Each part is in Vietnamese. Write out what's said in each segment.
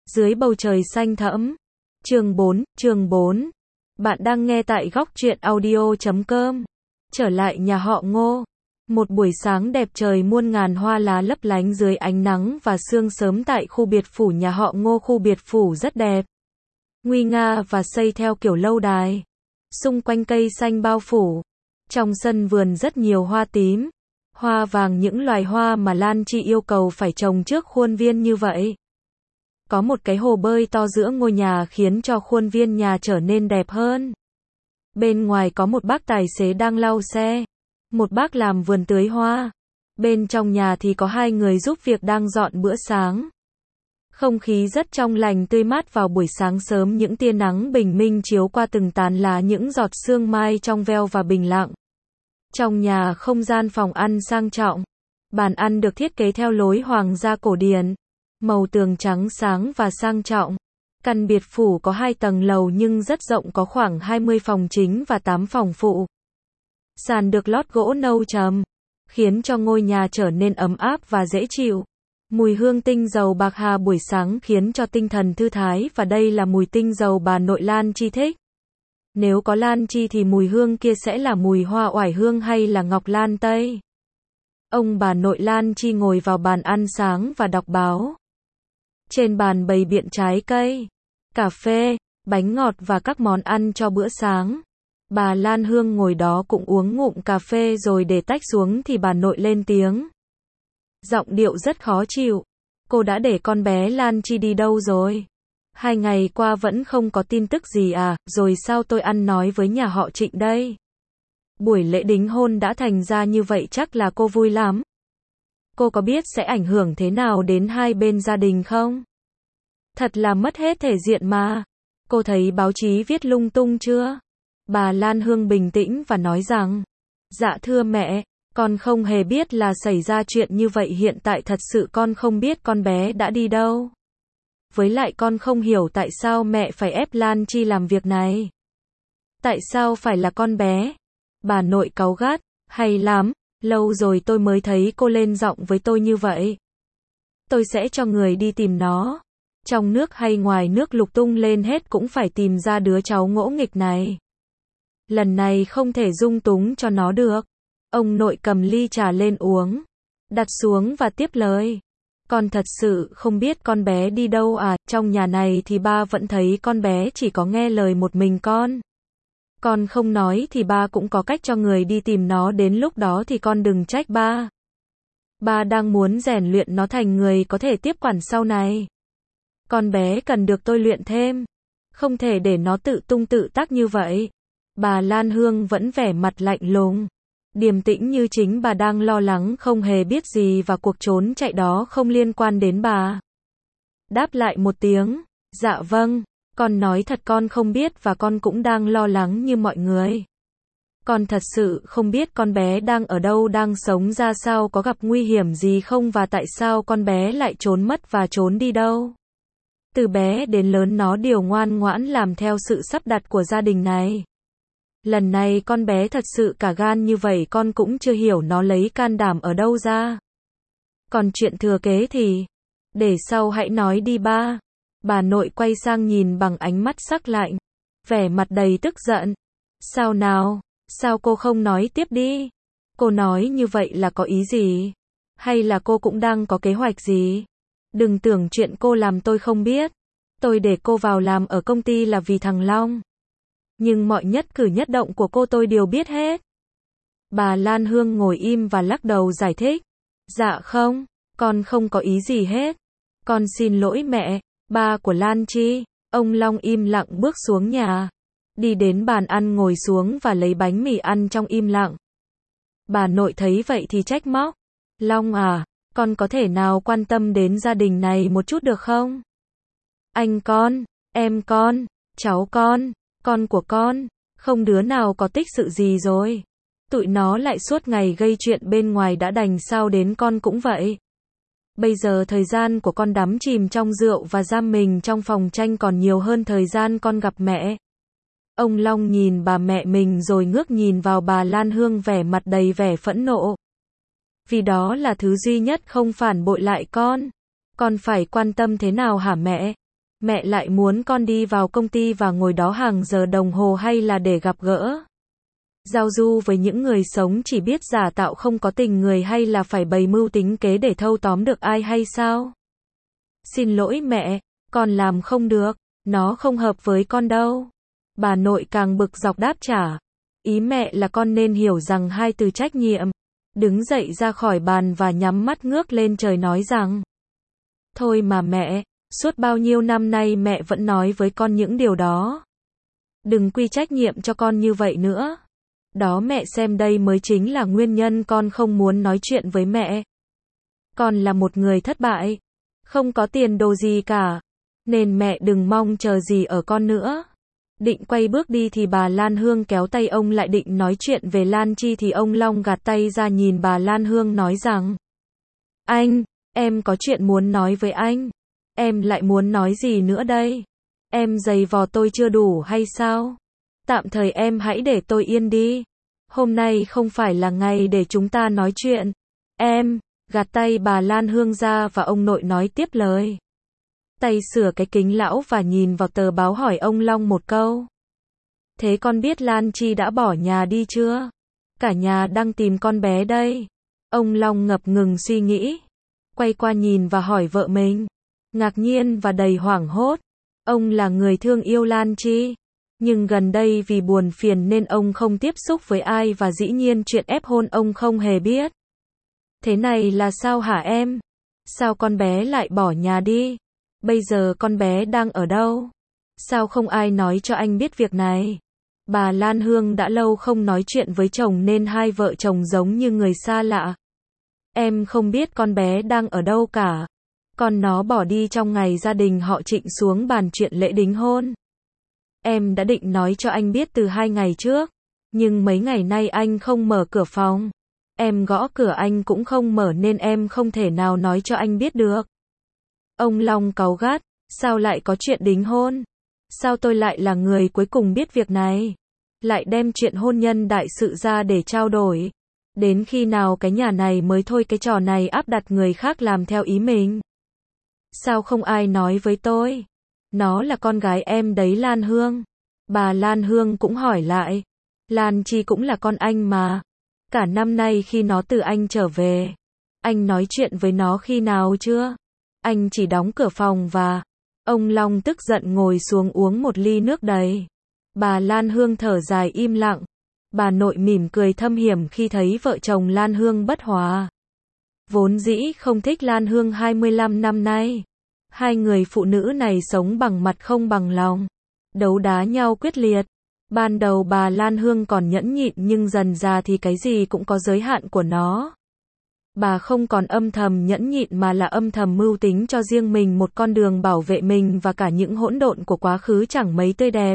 Dưới bầu trời xanh thẫm. Chương 4. Bạn đang nghe tại góc truyện audio.com. Trở lại nhà họ Ngô. Một buổi sáng đẹp trời muôn ngàn hoa lá lấp lánh dưới ánh nắng và sương sớm tại khu biệt phủ nhà họ Ngô. Khu biệt phủ rất đẹp, nguy nga và xây theo kiểu lâu đài. Xung quanh cây xanh bao phủ. Trong sân vườn rất nhiều hoa tím, hoa vàng, những loài hoa mà Lan Chi yêu cầu phải trồng trước khuôn viên như vậy. Có một cái hồ bơi to giữa ngôi nhà khiến cho khuôn viên nhà trở nên đẹp hơn. Bên ngoài có một bác tài xế đang lau xe, một bác làm vườn tưới hoa. Bên trong nhà thì có hai người giúp việc đang dọn bữa sáng. Không khí rất trong lành tươi mát vào buổi sáng sớm, những tia nắng bình minh chiếu qua từng tán lá, những giọt sương mai trong veo và bình lặng. Trong nhà không gian phòng ăn sang trọng. Bàn ăn được thiết kế theo lối hoàng gia cổ điển, màu tường trắng sáng và sang trọng. Căn biệt phủ có 2 tầng lầu nhưng rất rộng, có khoảng 20 phòng chính và 8 phòng phụ. Sàn được lót gỗ nâu trầm, khiến cho ngôi nhà trở nên ấm áp và dễ chịu. Mùi hương tinh dầu bạc hà buổi sáng khiến cho tinh thần thư thái, và đây là mùi tinh dầu bà nội Lan Chi thích. Nếu có Lan Chi thì mùi hương kia sẽ là mùi hoa oải hương hay là ngọc lan tây. Ông bà nội Lan Chi ngồi vào bàn ăn sáng và đọc báo. Trên bàn bày biện trái cây, cà phê, bánh ngọt và các món ăn cho bữa sáng. Bà Lan Hương ngồi đó cũng uống ngụm cà phê rồi để tách xuống thì bà nội lên tiếng. Giọng điệu rất khó chịu. Cô đã để con bé Lan Chi đi đâu rồi? 2 ngày qua vẫn không có tin tức gì à? Rồi sao tôi ăn nói với nhà họ Trịnh đây? Buổi lễ đính hôn đã thành ra như vậy chắc là cô vui lắm. Cô có biết sẽ ảnh hưởng thế nào đến hai bên gia đình không? Thật là mất hết thể diện mà. Cô thấy báo chí viết lung tung chưa? Bà Lan Hương bình tĩnh và nói rằng, dạ thưa mẹ, con không hề biết là xảy ra chuyện như vậy, hiện tại thật sự con không biết con bé đã đi đâu. Với lại con không hiểu tại sao mẹ phải ép Lan Chi làm việc này. Tại sao phải là con bé? Bà nội cáu gắt, hay lắm, lâu rồi tôi mới thấy cô lên giọng với tôi như vậy. Tôi sẽ cho người đi tìm nó. Trong nước hay ngoài nước lục tung lên hết cũng phải tìm ra đứa cháu ngỗ nghịch này. Lần này không thể dung túng cho nó được. Ông nội cầm ly trà lên uống, đặt xuống và tiếp lời. Con thật sự không biết con bé đi đâu à? Trong nhà này thì ba vẫn thấy con bé chỉ có nghe lời một mình con. Con không nói thì ba cũng có cách cho người đi tìm nó, đến lúc đó thì con đừng trách ba. Ba đang muốn rèn luyện nó thành người có thể tiếp quản sau này. Con bé cần được tôi luyện thêm, không thể để nó tự tung tự tác như vậy. Bà Lan Hương vẫn vẻ mặt lạnh lùng, điềm tĩnh như chính bà đang lo lắng, không hề biết gì và cuộc trốn chạy đó không liên quan đến bà. Đáp lại một tiếng, dạ vâng, con nói thật con không biết và con cũng đang lo lắng như mọi người. Con thật sự không biết con bé đang ở đâu, đang sống ra sao, có gặp nguy hiểm gì không và tại sao con bé lại trốn mất và trốn đi đâu. Từ bé đến lớn nó đều ngoan ngoãn làm theo sự sắp đặt của gia đình này. Lần này con bé thật sự cả gan như vậy, con cũng chưa hiểu nó lấy can đảm ở đâu ra. Còn chuyện thừa kế thì để sau hãy nói đi ba. Bà nội quay sang nhìn bằng ánh mắt sắc lạnh, vẻ mặt đầy tức giận. Sao nào? Sao cô không nói tiếp đi? Cô nói như vậy là có ý gì? Hay là cô cũng đang có kế hoạch gì? Đừng tưởng chuyện cô làm tôi không biết. Tôi để cô vào làm ở công ty là vì thằng Long. Nhưng mọi nhất cử nhất động của cô tôi đều biết hết. Bà Lan Hương ngồi im và lắc đầu giải thích. Dạ không, con không có ý gì hết. Con xin lỗi mẹ, ba của Lan Chi. Ông Long im lặng bước xuống nhà, đi đến bàn ăn ngồi xuống và lấy bánh mì ăn trong im lặng. Bà nội thấy vậy thì trách móc. Long à, con có thể nào quan tâm đến gia đình này một chút được không? Anh con, em con, cháu con của con, không đứa nào có tích sự gì rồi. Tụi nó lại suốt ngày gây chuyện bên ngoài đã đành, sao đến con cũng vậy. Bây giờ thời gian của con đắm chìm trong rượu và giam mình trong phòng tranh còn nhiều hơn thời gian con gặp mẹ. Ông Long nhìn bà mẹ mình rồi ngước nhìn vào bà Lan Hương, vẻ mặt đầy vẻ phẫn nộ. Vì đó là thứ duy nhất không phản bội lại con. Con phải quan tâm thế nào hả mẹ? Mẹ lại muốn con đi vào công ty và ngồi đó hàng giờ đồng hồ hay là để gặp gỡ? Giao du với những người sống chỉ biết giả tạo không có tình người hay là phải bày mưu tính kế để thâu tóm được ai hay sao? Xin lỗi mẹ, con làm không được, nó không hợp với con đâu. Bà nội càng bực dọc đáp trả. Ý mẹ là con nên hiểu rằng hai từ trách nhiệm. Đứng dậy ra khỏi bàn và nhắm mắt ngước lên trời nói rằng: Thôi mà mẹ, suốt bao nhiêu năm nay mẹ vẫn nói với con những điều đó. Đừng quy trách nhiệm cho con như vậy nữa. Đó mẹ xem đây mới chính là nguyên nhân con không muốn nói chuyện với mẹ. Con là một người thất bại, không có tiền đồ gì cả, nên mẹ đừng mong chờ gì ở con nữa. Định quay bước đi thì bà Lan Hương kéo tay ông lại định nói chuyện về Lan Chi thì ông Long gạt tay ra nhìn bà Lan Hương nói rằng: Anh, em có chuyện muốn nói với anh. Em lại muốn nói gì nữa đây? Em giày vò tôi chưa đủ hay sao? Tạm thời em hãy để tôi yên đi. Hôm nay không phải là ngày để chúng ta nói chuyện. Em, gạt tay bà Lan Hương ra và ông nội nói tiếp lời. Tay sửa cái kính lão và nhìn vào tờ báo hỏi ông Long một câu. Thế con biết Lan Chi đã bỏ nhà đi chưa? Cả nhà đang tìm con bé đây. Ông Long ngập ngừng suy nghĩ. Quay qua nhìn và hỏi vợ mình. Ngạc nhiên và đầy hoảng hốt. Ông là người thương yêu Lan Chi. Nhưng gần đây vì buồn phiền nên ông không tiếp xúc với ai và dĩ nhiên chuyện ép hôn ông không hề biết. Thế này là sao hả em? Sao con bé lại bỏ nhà đi? Bây giờ con bé đang ở đâu? Sao không ai nói cho anh biết việc này? Bà Lan Hương đã lâu không nói chuyện với chồng nên hai vợ chồng giống như người xa lạ. Em không biết con bé đang ở đâu cả. Con nó bỏ đi trong ngày gia đình họ Trịnh xuống bàn chuyện lễ đính hôn. Em đã định nói cho anh biết từ 2 ngày trước. Nhưng mấy ngày nay anh không mở cửa phòng. Em gõ cửa anh cũng không mở nên em không thể nào nói cho anh biết được. Ông Long cáu gắt, sao lại có chuyện đính hôn? Sao tôi lại là người cuối cùng biết việc này? Lại đem chuyện hôn nhân đại sự ra để trao đổi. Đến khi nào cái nhà này mới thôi cái trò này áp đặt người khác làm theo ý mình? Sao không ai nói với tôi? Nó là con gái em đấy Lan Hương. Bà Lan Hương cũng hỏi lại. Lan Chi cũng là con anh mà. Cả năm nay khi nó từ Anh trở về, anh nói chuyện với nó khi nào chưa? Anh chỉ đóng cửa phòng và... Ông Long tức giận ngồi xuống uống một ly nước đầy. Bà Lan Hương thở dài im lặng. Bà nội mỉm cười thâm hiểm khi thấy vợ chồng Lan Hương bất hòa. Vốn dĩ không thích Lan Hương 25 năm nay. Hai người phụ nữ này sống bằng mặt không bằng lòng. Đấu đá nhau quyết liệt. Ban đầu bà Lan Hương còn nhẫn nhịn nhưng dần ra thì cái gì cũng có giới hạn của nó. Bà không còn âm thầm nhẫn nhịn mà là âm thầm mưu tính cho riêng mình một con đường bảo vệ mình và cả những hỗn độn của quá khứ chẳng mấy tươi đẹp.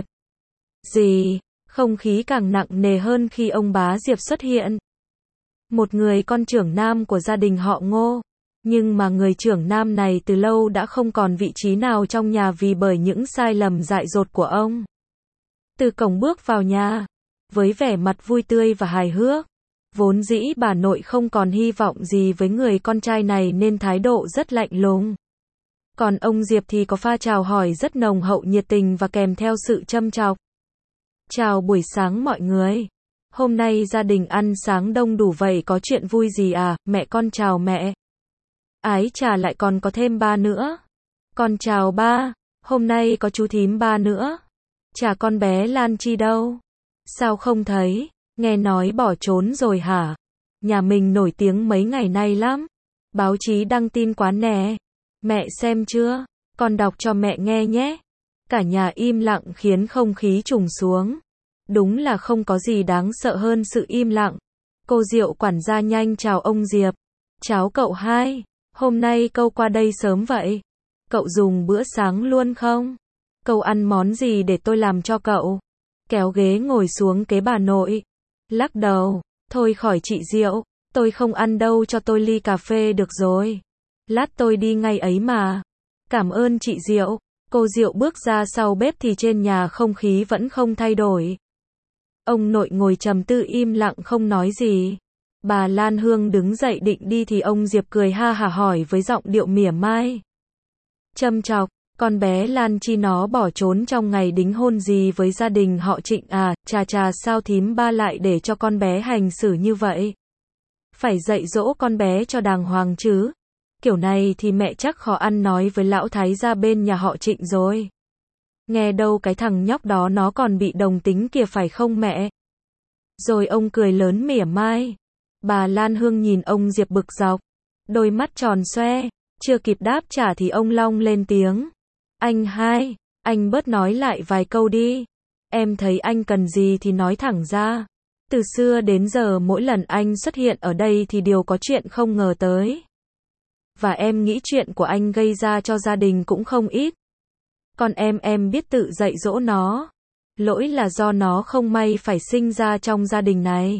Không khí càng nặng nề hơn khi ông bá Diệp xuất hiện. Một người con trưởng nam của gia đình họ Ngô. Nhưng mà người trưởng nam này từ lâu đã không còn vị trí nào trong nhà vì bởi những sai lầm dại dột của ông. Từ cổng bước vào nhà, với vẻ mặt vui tươi và hài hước. Vốn dĩ bà nội không còn hy vọng gì với người con trai này nên thái độ rất lạnh lùng. Còn ông Diệp thì có pha chào hỏi rất nồng hậu nhiệt tình và kèm theo sự châm chọc. Chào buổi sáng mọi người. Hôm nay gia đình ăn sáng đông đủ vậy có chuyện vui gì à? Mẹ con chào mẹ. Ái chà lại còn có thêm ba nữa. Con chào ba. Hôm nay có chú thím ba nữa. Chả con bé Lan Chi đâu? Sao không thấy? Nghe nói bỏ trốn rồi hả? Nhà mình nổi tiếng mấy ngày nay lắm. Báo chí đăng tin quá nè. Mẹ xem chưa? Con đọc cho mẹ nghe nhé. Cả nhà im lặng khiến không khí trùng xuống. Đúng là không có gì đáng sợ hơn sự im lặng. Cô Diệu quản gia nhanh chào ông Diệp. Cháu cậu hai. Hôm nay cậu qua đây sớm vậy? Cậu dùng bữa sáng luôn không? Cậu ăn món gì để tôi làm cho cậu? Kéo ghế ngồi xuống kế bà nội. Lắc đầu. Thôi khỏi chị Diệu. Tôi không ăn đâu cho tôi ly cà phê được rồi. Lát tôi đi ngay ấy mà. Cảm ơn chị Diệu. Cô Diệu bước ra sau bếp thì trên nhà không khí vẫn không thay đổi. Ông nội ngồi trầm tư im lặng không nói gì. Bà Lan Hương đứng dậy định đi thì ông Diệp cười ha hả hỏi với giọng điệu mỉa mai. Châm chọc, Con bé Lan Chi nó bỏ trốn trong ngày đính hôn gì với gia đình họ Trịnh à, chà sao thím ba lại để cho con bé hành xử như vậy. Phải dạy dỗ con bé cho đàng hoàng chứ. Kiểu này thì mẹ chắc khó ăn nói với lão thái gia bên nhà họ Trịnh rồi. Nghe đâu cái thằng nhóc đó nó còn bị đồng tính kìa phải không mẹ? Rồi ông cười lớn mỉa mai. Bà Lan Hương nhìn ông Diệp bực dọc, đôi mắt tròn xoe, chưa kịp đáp trả thì ông Long lên tiếng. Anh hai, anh bớt nói lại vài câu đi. Em thấy anh cần gì thì nói thẳng ra. Từ xưa đến giờ mỗi lần anh xuất hiện ở đây thì đều có chuyện không ngờ tới. Và em nghĩ chuyện của anh gây ra cho gia đình cũng không ít. Còn em biết tự dạy dỗ nó. Lỗi là do nó không may phải sinh ra trong gia đình này.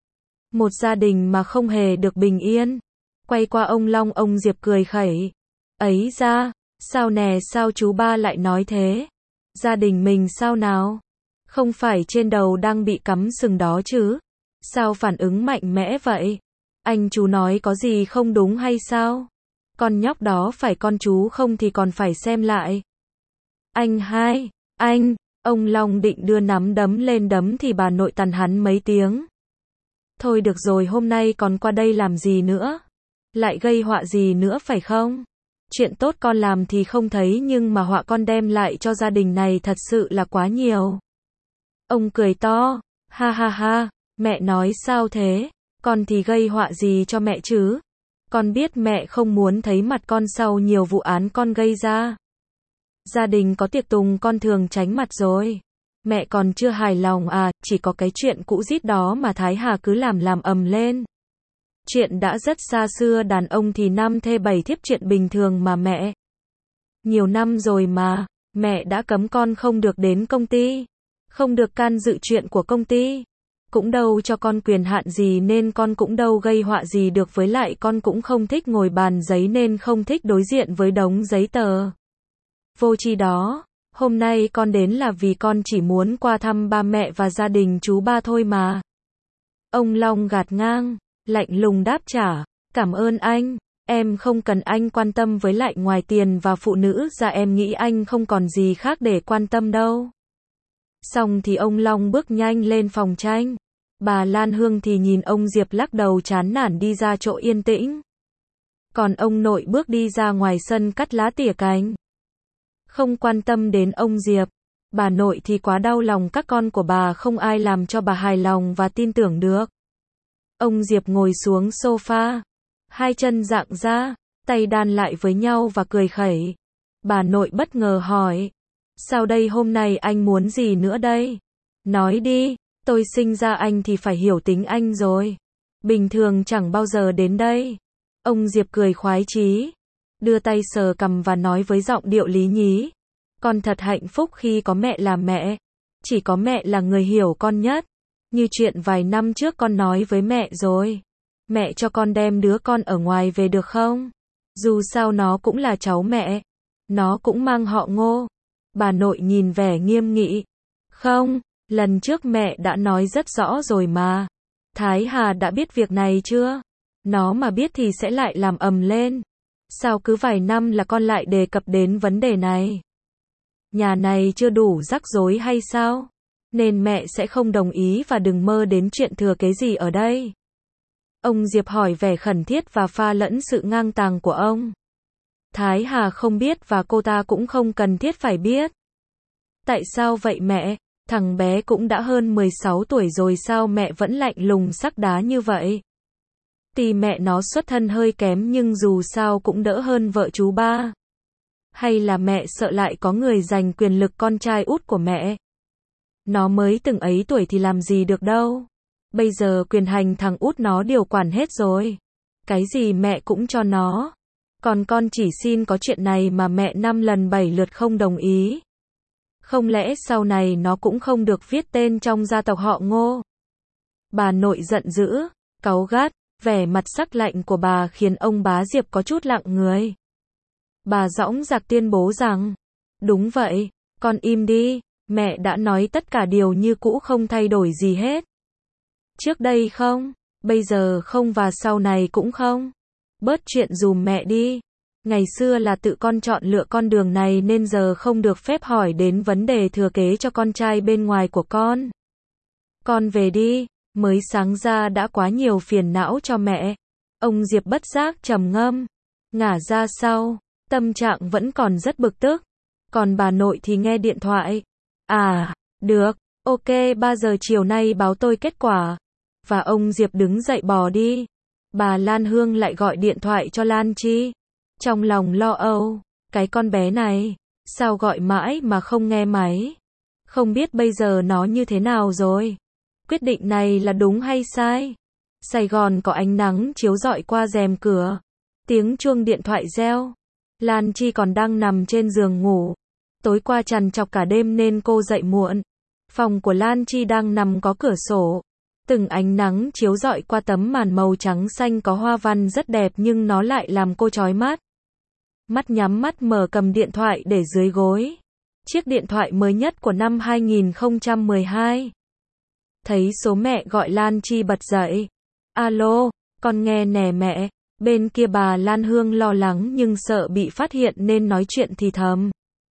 Một gia đình mà không hề được bình yên. Quay qua ông Long, ông Diệp cười khẩy. Ấy ra, sao nè, sao chú ba lại nói thế? Gia đình mình sao nào? Không phải trên đầu đang bị cắm sừng đó chứ? Sao phản ứng mạnh mẽ vậy? Anh chú nói có gì không đúng hay sao? Con nhóc đó phải con chú không thì còn phải xem lại. Anh hai, anh, ông Long định đưa nắm đấm lên đấm thì bà nội tằn hắn mấy tiếng. Thôi được rồi, hôm nay còn qua đây làm gì nữa? Lại gây họa gì nữa phải không? Chuyện tốt con làm thì không thấy nhưng mà họa con đem lại cho gia đình này thật sự là quá nhiều. Ông cười to, ha ha ha, mẹ nói sao thế? Con thì gây họa gì cho mẹ chứ? Con biết mẹ không muốn thấy mặt con sau nhiều vụ án con gây ra. Gia đình có tiệc tùng con thường tránh mặt rồi. Mẹ còn chưa hài lòng à, chỉ có cái chuyện cũ rít đó mà Thái Hà cứ làm ầm lên. Chuyện đã rất xa xưa, đàn ông thì năm thê bảy thiếp chuyện bình thường mà mẹ. Nhiều năm rồi mà, mẹ đã cấm con không được đến công ty, không được can dự chuyện của công ty. Cũng đâu cho con quyền hạn gì nên con cũng đâu gây họa gì được, với lại con cũng không thích ngồi bàn giấy nên không thích đối diện với đống giấy tờ vô tri đó. Hôm nay con đến là vì con chỉ muốn qua thăm ba mẹ và gia đình chú ba thôi mà. Ông Long gạt ngang, lạnh lùng đáp trả, cảm ơn anh, em không cần anh quan tâm, với lại ngoài tiền và phụ nữ ra em nghĩ anh không còn gì khác để quan tâm đâu. Xong thì ông Long bước nhanh lên phòng tranh. Bà Lan Hương thì nhìn ông Diệp lắc đầu chán nản đi ra chỗ yên tĩnh. Còn ông nội bước đi ra ngoài sân cắt lá tỉa cành. Không quan tâm đến ông Diệp. Bà nội thì quá đau lòng các con của bà, không ai làm cho bà hài lòng và tin tưởng được. Ông Diệp ngồi xuống sofa, hai chân dạng ra, tay đan lại với nhau và cười khẩy. Bà nội bất ngờ hỏi, sao đây, hôm nay anh muốn gì nữa đây? Nói đi, tôi sinh ra anh thì phải hiểu tính anh rồi. Bình thường chẳng bao giờ đến đây. Ông Diệp cười khoái chí, đưa tay sờ cằm và nói với giọng điệu lý nhí. Con thật hạnh phúc khi có mẹ làm mẹ. Chỉ có mẹ là người hiểu con nhất. Như chuyện vài năm trước con nói với mẹ rồi. Mẹ cho con đem đứa con ở ngoài về được không? Dù sao nó cũng là cháu mẹ. Nó cũng mang họ Ngô. Bà nội nhìn vẻ nghiêm nghị. Không, lần trước mẹ đã nói rất rõ rồi mà. Thái Hà đã biết việc này chưa? Nó mà biết thì sẽ lại làm ầm lên. Sao cứ vài năm là con lại đề cập đến vấn đề này? Nhà này chưa đủ rắc rối hay sao? Nên mẹ sẽ không đồng ý và đừng mơ đến chuyện thừa kế gì ở đây. Ông Diệp hỏi vẻ khẩn thiết và pha lẫn sự ngang tàng của ông. Thái Hà không biết và cô ta cũng không cần thiết phải biết. Tại sao vậy mẹ? Thằng bé cũng đã hơn 16 tuổi rồi, sao mẹ vẫn lạnh lùng sắc đá như vậy? Tuy mẹ nó xuất thân hơi kém nhưng dù sao cũng đỡ hơn vợ chú ba. Hay là mẹ sợ lại có người giành quyền lực con trai út của mẹ? Nó mới từng ấy tuổi thì làm gì được đâu. Bây giờ quyền hành thằng út nó điều quản hết rồi. Cái gì mẹ cũng cho nó. Còn con chỉ xin có chuyện này mà mẹ 5 lần 7 lượt không đồng ý. Không lẽ sau này nó cũng không được viết tên trong gia tộc họ Ngô? Bà nội giận dữ, cáu gắt, vẻ mặt sắc lạnh của bà khiến ông bá Diệp có chút lặng người. Bà dõng dạc tuyên bố rằng, đúng vậy, con im đi, mẹ đã nói tất cả điều như cũ không thay đổi gì hết. Trước đây không, bây giờ không và sau này cũng không. Bớt chuyện dùm mẹ đi. Ngày xưa là tự con chọn lựa con đường này nên giờ không được phép hỏi đến vấn đề thừa kế cho con trai bên ngoài của con. Con về đi, mới sáng ra đã quá nhiều phiền não cho mẹ. Ông Diệp bất giác trầm ngâm, ngả ra sau, tâm trạng vẫn còn rất bực tức. Còn bà nội thì nghe điện thoại. À, được, ok 3 giờ chiều nay báo tôi kết quả. Và ông Diệp đứng dậy bỏ đi. Bà Lan Hương lại gọi điện thoại cho Lan Chi. Trong lòng lo âu, cái con bé này, sao gọi mãi mà không nghe máy. Không biết bây giờ nó như thế nào rồi. Quyết định này là đúng hay sai? Sài Gòn có ánh nắng chiếu rọi qua rèm cửa. Tiếng chuông điện thoại reo. Lan Chi còn đang nằm trên giường ngủ. Tối qua trằn trọc cả đêm nên cô dậy muộn. Phòng của Lan Chi đang nằm có cửa sổ. Từng ánh nắng chiếu rọi qua tấm màn màu trắng xanh có hoa văn rất đẹp nhưng nó lại làm cô chói mắt. Mắt nhắm mắt mở cầm điện thoại để dưới gối. Chiếc điện thoại mới nhất của năm 2012. Thấy số mẹ gọi Lan Chi bật dậy. Alo, con nghe nè mẹ. Bên kia bà Lan Hương lo lắng nhưng sợ bị phát hiện nên nói chuyện thì thầm.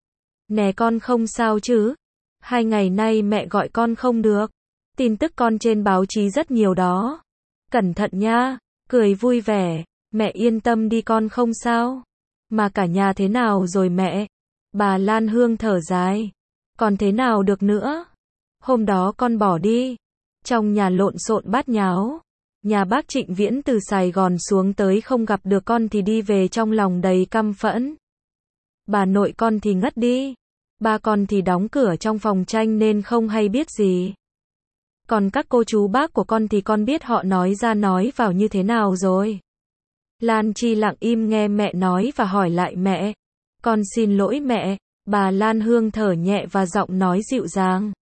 Nè con không sao chứ? 2 ngày nay mẹ gọi con không được. Tin tức con trên báo chí rất nhiều đó. Cẩn thận nha, cười vui vẻ. Mẹ yên tâm đi con không sao. Mà cả nhà thế nào rồi mẹ? Bà Lan Hương thở dài. Còn thế nào được nữa? Hôm đó con bỏ đi. Trong nhà lộn xộn bát nháo. Nhà bác Trịnh Viễn từ Sài Gòn xuống tới không gặp được con thì đi về trong lòng đầy căm phẫn. Bà nội con thì ngất đi. Ba con thì đóng cửa trong phòng tranh nên không hay biết gì. Còn các cô chú bác của con thì con biết họ nói ra nói vào như thế nào rồi. Lan Chi lặng im nghe mẹ nói và hỏi lại mẹ. Con xin lỗi mẹ. Bà Lan Hương thở nhẹ và giọng nói dịu dàng.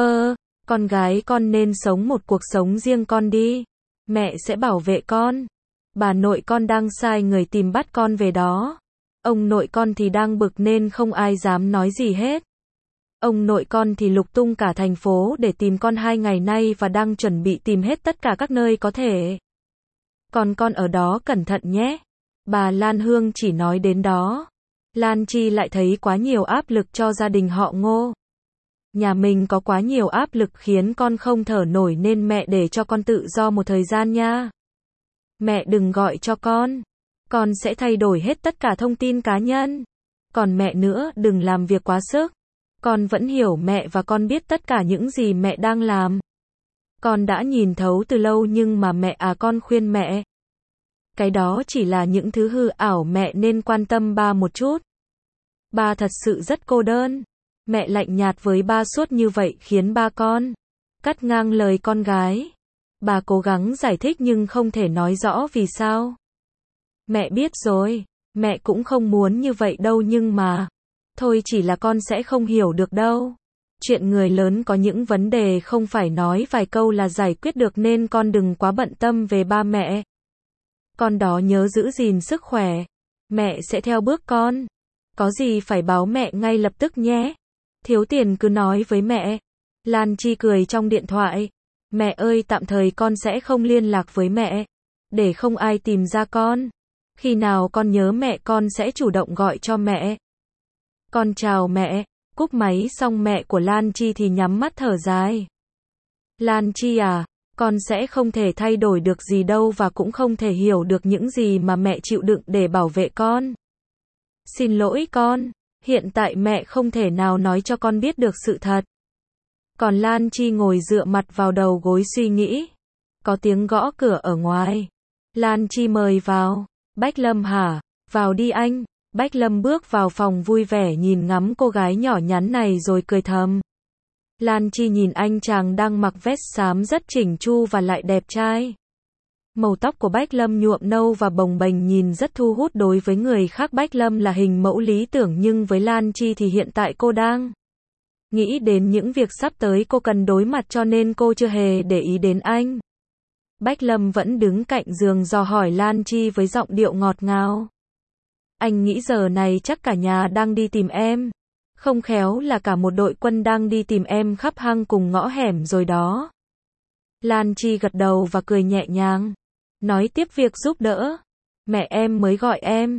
Con gái con nên sống một cuộc sống riêng con đi. Mẹ sẽ bảo vệ con. Bà nội con đang sai người tìm bắt con về đó. Ông nội con thì đang bực nên không ai dám nói gì hết. Ông nội con thì lục tung cả thành phố để tìm con 2 ngày nay và đang chuẩn bị tìm hết tất cả các nơi có thể. Còn con ở đó cẩn thận nhé. Bà Lan Hương chỉ nói đến đó. Lan Chi lại thấy quá nhiều áp lực cho gia đình họ Ngô. Nhà mình có quá nhiều áp lực khiến con không thở nổi nên mẹ để cho con tự do một thời gian nha. Mẹ đừng gọi cho con. Con sẽ thay đổi hết tất cả thông tin cá nhân. Còn mẹ nữa đừng làm việc quá sức. Con vẫn hiểu mẹ và con biết tất cả những gì mẹ đang làm. Con đã nhìn thấu từ lâu nhưng mà con khuyên mẹ. Cái đó chỉ là những thứ hư ảo mẹ nên quan tâm ba một chút. Ba thật sự rất cô đơn. Mẹ lạnh nhạt với ba suốt như vậy khiến ba con cắt ngang lời con gái. Bà cố gắng giải thích nhưng không thể nói rõ vì sao. Mẹ biết rồi, mẹ cũng không muốn như vậy đâu nhưng mà thôi chỉ là con sẽ không hiểu được đâu. Chuyện người lớn có những vấn đề không phải nói vài câu là giải quyết được nên con đừng quá bận tâm về ba mẹ. Con đó nhớ giữ gìn sức khỏe. Mẹ sẽ theo bước con. Có gì phải báo mẹ ngay lập tức nhé. Thiếu tiền cứ nói với mẹ. Lan Chi cười trong điện thoại. Mẹ ơi tạm thời con sẽ không liên lạc với mẹ. Để không ai tìm ra con. Khi nào con nhớ mẹ con sẽ chủ động gọi cho mẹ. Con chào mẹ. Cúp máy xong mẹ của Lan Chi thì nhắm mắt thở dài. Lan Chi à, con sẽ không thể thay đổi được gì đâu và cũng không thể hiểu được những gì mà mẹ chịu đựng để bảo vệ con. Xin lỗi con, hiện tại mẹ không thể nào nói cho con biết được sự thật. Còn Lan Chi ngồi dựa mặt vào đầu gối suy nghĩ. Có tiếng gõ cửa ở ngoài. Lan Chi mời vào. Bách Lâm hả? Vào đi anh. Bách Lâm bước vào phòng vui vẻ nhìn ngắm cô gái nhỏ nhắn này rồi cười thầm. Lan Chi nhìn anh chàng đang mặc vest xám rất chỉnh chu và lại đẹp trai. Màu tóc của Bách Lâm nhuộm nâu và bồng bềnh nhìn rất thu hút đối với người khác Bách Lâm là hình mẫu lý tưởng nhưng với Lan Chi thì hiện tại cô đang nghĩ đến những việc sắp tới cô cần đối mặt cho nên cô chưa hề để ý đến anh. Bách Lâm vẫn đứng cạnh giường dò hỏi Lan Chi với giọng điệu ngọt ngào. Anh nghĩ giờ này chắc cả nhà đang đi tìm em. Không khéo là cả một đội quân đang đi tìm em khắp hang cùng ngõ hẻm rồi đó. Lan Chi gật đầu và cười nhẹ nhàng. Nói tiếp việc giúp đỡ. Mẹ em mới gọi em.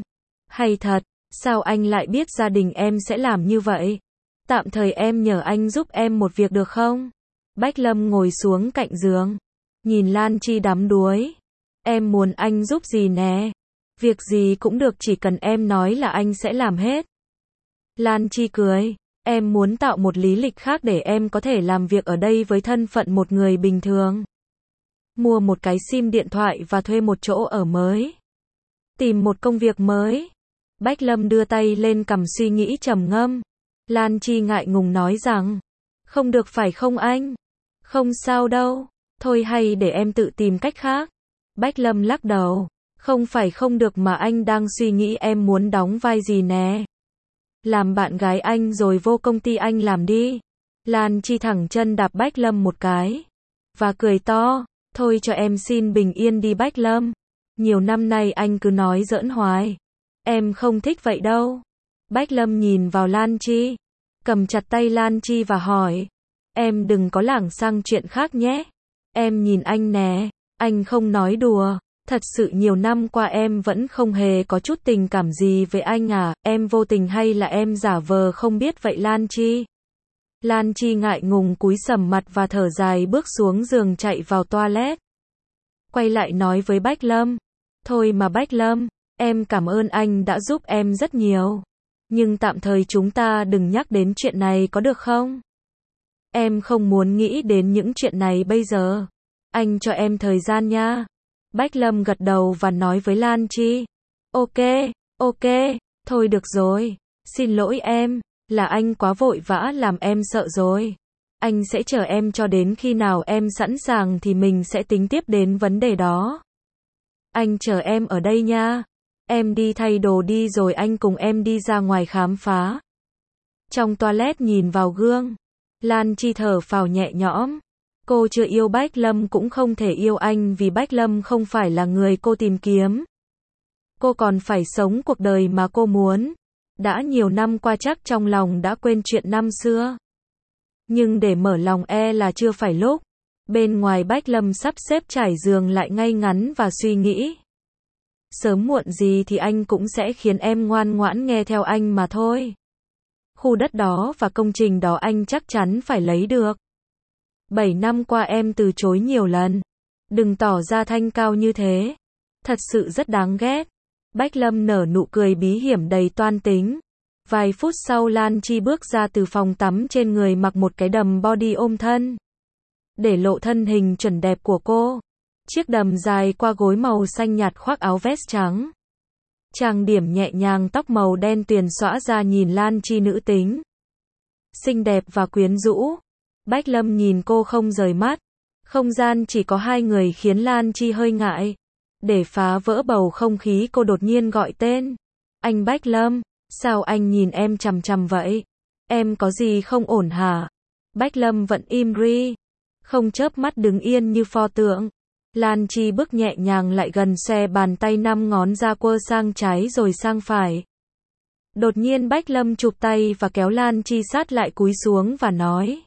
Hay thật, sao anh lại biết gia đình em sẽ làm như vậy? Tạm thời em nhờ anh giúp em một việc được không? Bách Lâm ngồi xuống cạnh giường, nhìn Lan Chi đắm đuối. Em muốn anh giúp gì nè? Việc gì cũng được, chỉ cần em nói là anh sẽ làm hết. Lan Chi cười, em muốn tạo một lý lịch khác để em có thể làm việc ở đây với thân phận một người bình thường. Mua một cái sim điện thoại và thuê một chỗ ở mới. Tìm một công việc mới. Bách Lâm đưa tay lên cằm suy nghĩ trầm ngâm. Lan Chi ngại ngùng nói rằng, không được phải không anh? Không sao đâu, thôi hay để em tự tìm cách khác. Bách Lâm lắc đầu, không phải không được mà anh đang suy nghĩ em muốn đóng vai gì nè. Làm bạn gái anh rồi vô công ty anh làm đi. Lan Chi thẳng chân đạp Bách Lâm một cái, và cười to, thôi cho em xin bình yên đi Bách Lâm. Nhiều năm nay anh cứ nói giỡn hoài. Em không thích vậy đâu. Bách Lâm nhìn vào Lan Chi, cầm chặt tay Lan Chi và hỏi, em đừng có lảng sang chuyện khác nhé. Em nhìn anh nè, anh không nói đùa. Thật sự nhiều năm qua em vẫn không hề có chút tình cảm gì với anh à, em vô tình hay là em giả vờ không biết vậy Lan Chi? Lan Chi ngại ngùng cúi sầm mặt và thở dài bước xuống giường chạy vào toilet. Quay lại nói với Bách Lâm, thôi mà Bách Lâm, em cảm ơn anh đã giúp em rất nhiều. Nhưng tạm thời chúng ta đừng nhắc đến chuyện này có được không? Em không muốn nghĩ đến những chuyện này bây giờ. Anh cho em thời gian nha. Bách Lâm gật đầu và nói với Lan Chi, ok, thôi được rồi, xin lỗi em, là anh quá vội vã làm em sợ rồi. Anh sẽ chờ em cho đến khi nào em sẵn sàng thì mình sẽ tính tiếp đến vấn đề đó. Anh chờ em ở đây nha. Em đi thay đồ đi rồi anh cùng em đi ra ngoài khám phá. Trong toilet nhìn vào gương, Lan Chi thở phào nhẹ nhõm. Cô chưa yêu Bách Lâm cũng không thể yêu anh vì Bách Lâm không phải là người cô tìm kiếm. Cô còn phải sống cuộc đời mà cô muốn. Đã nhiều năm qua chắc trong lòng đã quên chuyện năm xưa. Nhưng để mở lòng là chưa phải lúc. Bên ngoài Bách Lâm sắp xếp trải giường lại ngay ngắn và suy nghĩ. Sớm muộn gì thì anh cũng sẽ khiến em ngoan ngoãn nghe theo anh mà thôi. Khu đất đó và công trình đó anh chắc chắn phải lấy được. 7 năm qua em từ chối nhiều lần. Đừng tỏ ra thanh cao như thế. Thật sự rất đáng ghét. Bách Lâm nở nụ cười bí hiểm đầy toan tính. Vài phút sau Lan Chi bước ra từ phòng tắm, trên người mặc một cái đầm body ôm thân, để lộ thân hình chuẩn đẹp của cô. Chiếc đầm dài qua gối màu xanh nhạt khoác áo vest trắng. Trang điểm nhẹ nhàng, tóc màu đen tuyền xõa ra nhìn Lan Chi nữ tính, xinh đẹp và quyến rũ. Bách Lâm nhìn cô không rời mắt. Không gian chỉ có hai người khiến Lan Chi hơi ngại. Để phá vỡ bầu không khí cô đột nhiên gọi tên. Anh Bách Lâm, sao anh nhìn em chằm chằm vậy? Em có gì không ổn hả? Bách Lâm vẫn im ri, không chớp mắt đứng yên như pho tượng. Lan Chi bước nhẹ nhàng lại gần, xòe bàn tay 5 ngón ra quơ sang trái rồi sang phải. Đột nhiên Bách Lâm chụp tay và kéo Lan Chi sát lại, cúi xuống và nói,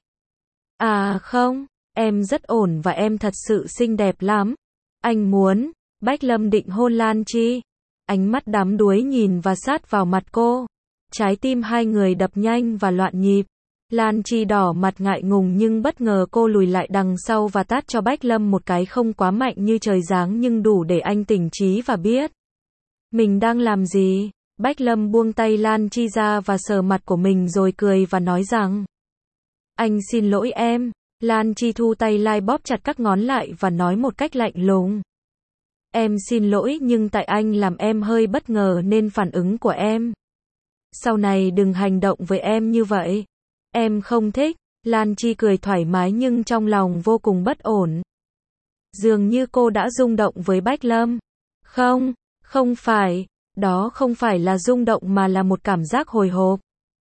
à không, em rất ổn và em thật sự xinh đẹp lắm. Anh muốn. Bách Lâm định hôn Lan Chi. Ánh mắt đắm đuối nhìn và sát vào mặt cô. Trái tim hai người đập nhanh và loạn nhịp. Lan Chi đỏ mặt ngại ngùng nhưng bất ngờ cô lùi lại đằng sau và tát cho Bách Lâm một cái không quá mạnh như trời giáng nhưng đủ để anh tỉnh trí và biết mình đang làm gì. Bách Lâm buông tay Lan Chi ra và sờ mặt của mình rồi cười và nói rằng, anh xin lỗi em. Lan Chi thu tay lại, bóp chặt các ngón lại và nói một cách lạnh lùng, em xin lỗi nhưng tại anh làm em hơi bất ngờ nên phản ứng của em. Sau này đừng hành động với em như vậy. Em không thích. Lan Chi cười thoải mái nhưng trong lòng vô cùng bất ổn. Dường như cô đã rung động với Bách Lâm. Không, không phải. Đó không phải là rung động mà là một cảm giác hồi hộp,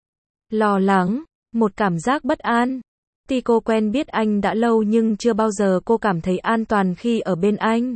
lo lắng, một cảm giác bất an. Tuy cô quen biết anh đã lâu nhưng chưa bao giờ cô cảm thấy an toàn khi ở bên anh.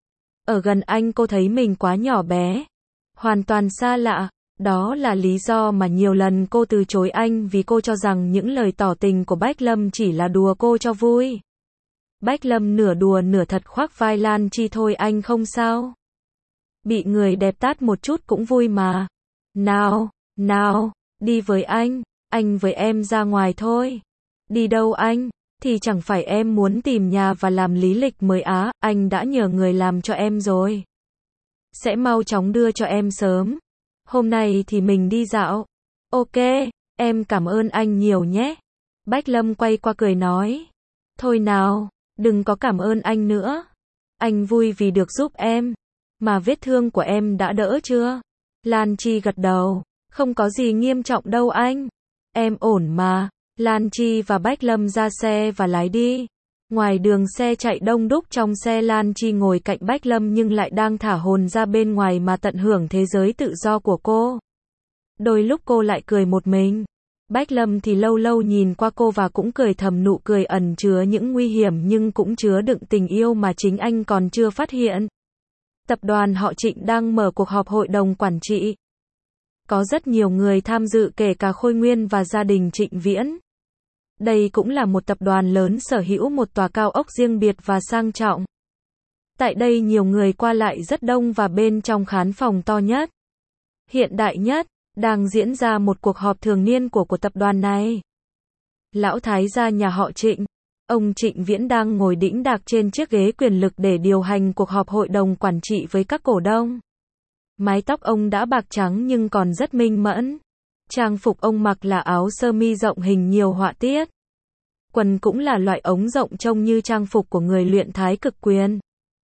Ở gần anh cô thấy mình quá nhỏ bé, hoàn toàn xa lạ. Đó là lý do mà nhiều lần cô từ chối anh vì cô cho rằng những lời tỏ tình của Bách Lâm chỉ là đùa cô cho vui. Bách Lâm nửa đùa nửa thật khoác vai Lan Chi, thôi anh không sao. Bị người đẹp tát một chút cũng vui mà. Nào, nào, đi với anh với em ra ngoài thôi. Đi đâu anh? Thì chẳng phải em muốn tìm nhà và làm lý lịch mới á, anh đã nhờ người làm cho em rồi. Sẽ mau chóng đưa cho em sớm. Hôm nay thì mình đi dạo. Ok, em cảm ơn anh nhiều nhé. Bách Lâm quay qua cười nói. Thôi nào, đừng có cảm ơn anh nữa. Anh vui vì được giúp em. Mà vết thương của em đã đỡ chưa? Lan Chi gật đầu. Không có gì nghiêm trọng đâu anh. Em ổn mà. Lan Chi và Bách Lâm ra xe và lái đi. Ngoài đường xe chạy đông đúc, trong xe Lan Chi ngồi cạnh Bách Lâm nhưng lại đang thả hồn ra bên ngoài mà tận hưởng thế giới tự do của cô. Đôi lúc cô lại cười một mình. Bách Lâm thì lâu lâu nhìn qua cô và cũng cười thầm, nụ cười ẩn chứa những nguy hiểm nhưng cũng chứa đựng tình yêu mà chính anh còn chưa phát hiện. Tập đoàn họ Trịnh đang mở cuộc họp hội đồng quản trị. Có rất nhiều người tham dự kể cả Khôi Nguyên và gia đình Trịnh Viễn. Đây cũng là một tập đoàn lớn sở hữu một tòa cao ốc riêng biệt và sang trọng. Tại đây nhiều người qua lại rất đông và bên trong khán phòng to nhất, hiện đại nhất, đang diễn ra một cuộc họp thường niên của tập đoàn này. Lão thái gia nhà họ Trịnh, ông Trịnh Viễn đang ngồi đĩnh đạc trên chiếc ghế quyền lực để điều hành cuộc họp hội đồng quản trị với các cổ đông. Mái tóc ông đã bạc trắng nhưng còn rất minh mẫn. Trang phục ông mặc là áo sơ mi rộng hình nhiều họa tiết. Quần cũng là loại ống rộng trông như trang phục của người luyện thái cực quyền.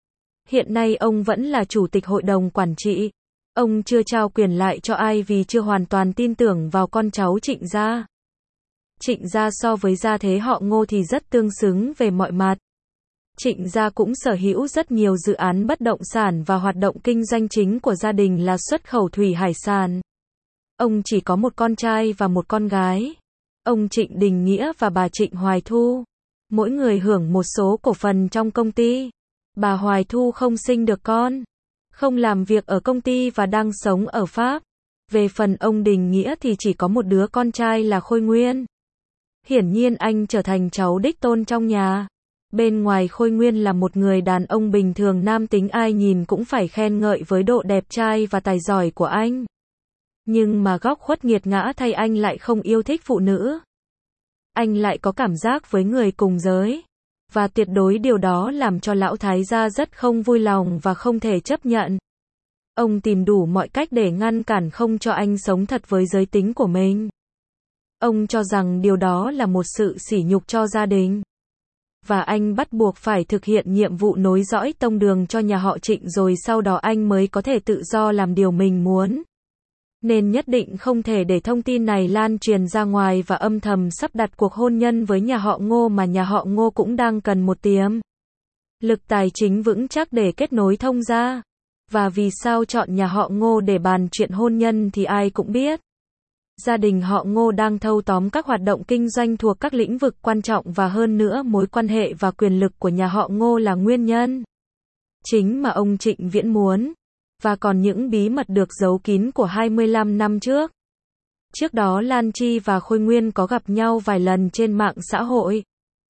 Hiện nay ông vẫn là chủ tịch hội đồng quản trị. Ông chưa trao quyền lại cho ai vì chưa hoàn toàn tin tưởng vào con cháu Trịnh gia. Trịnh gia so với gia thế họ Ngô thì rất tương xứng về mọi mặt. Trịnh gia cũng sở hữu rất nhiều dự án bất động sản và hoạt động kinh doanh chính của gia đình là xuất khẩu thủy hải sản. Ông chỉ có một con trai và một con gái. Ông Trịnh Đình Nghĩa và bà Trịnh Hoài Thu. Mỗi người hưởng một số cổ phần trong công ty. Bà Hoài Thu không sinh được con, không làm việc ở công ty và đang sống ở Pháp. Về phần ông Đình Nghĩa thì chỉ có một đứa con trai là Khôi Nguyên. Hiển nhiên anh trở thành cháu đích tôn trong nhà. Bên ngoài Khôi Nguyên là một người đàn ông bình thường nam tính, ai nhìn cũng phải khen ngợi với độ đẹp trai và tài giỏi của anh. Nhưng mà góc khuất nghiệt ngã thay, anh lại không yêu thích phụ nữ. Anh lại có cảm giác với người cùng giới. Và tuyệt đối điều đó làm cho lão thái gia rất không vui lòng và không thể chấp nhận. Ông tìm đủ mọi cách để ngăn cản không cho anh sống thật với giới tính của mình. Ông cho rằng điều đó là một sự sỉ nhục cho gia đình. Và anh bắt buộc phải thực hiện nhiệm vụ nối dõi tông đường cho nhà họ Trịnh, rồi sau đó anh mới có thể tự do làm điều mình muốn. Nên nhất định không thể để thông tin này lan truyền ra ngoài và âm thầm sắp đặt cuộc hôn nhân với nhà họ Ngô, mà nhà họ Ngô cũng đang cần một tiềm lực tài chính vững chắc để kết nối thông gia. Và vì sao chọn nhà họ Ngô để bàn chuyện hôn nhân thì ai cũng biết. Gia đình họ Ngô đang thâu tóm các hoạt động kinh doanh thuộc các lĩnh vực quan trọng, và hơn nữa mối quan hệ và quyền lực của nhà họ Ngô là nguyên nhân chính mà ông Trịnh Viễn muốn. Và còn những bí mật được giấu kín của 25 năm trước. Trước đó Lan Chi và Khôi Nguyên có gặp nhau vài lần trên mạng xã hội.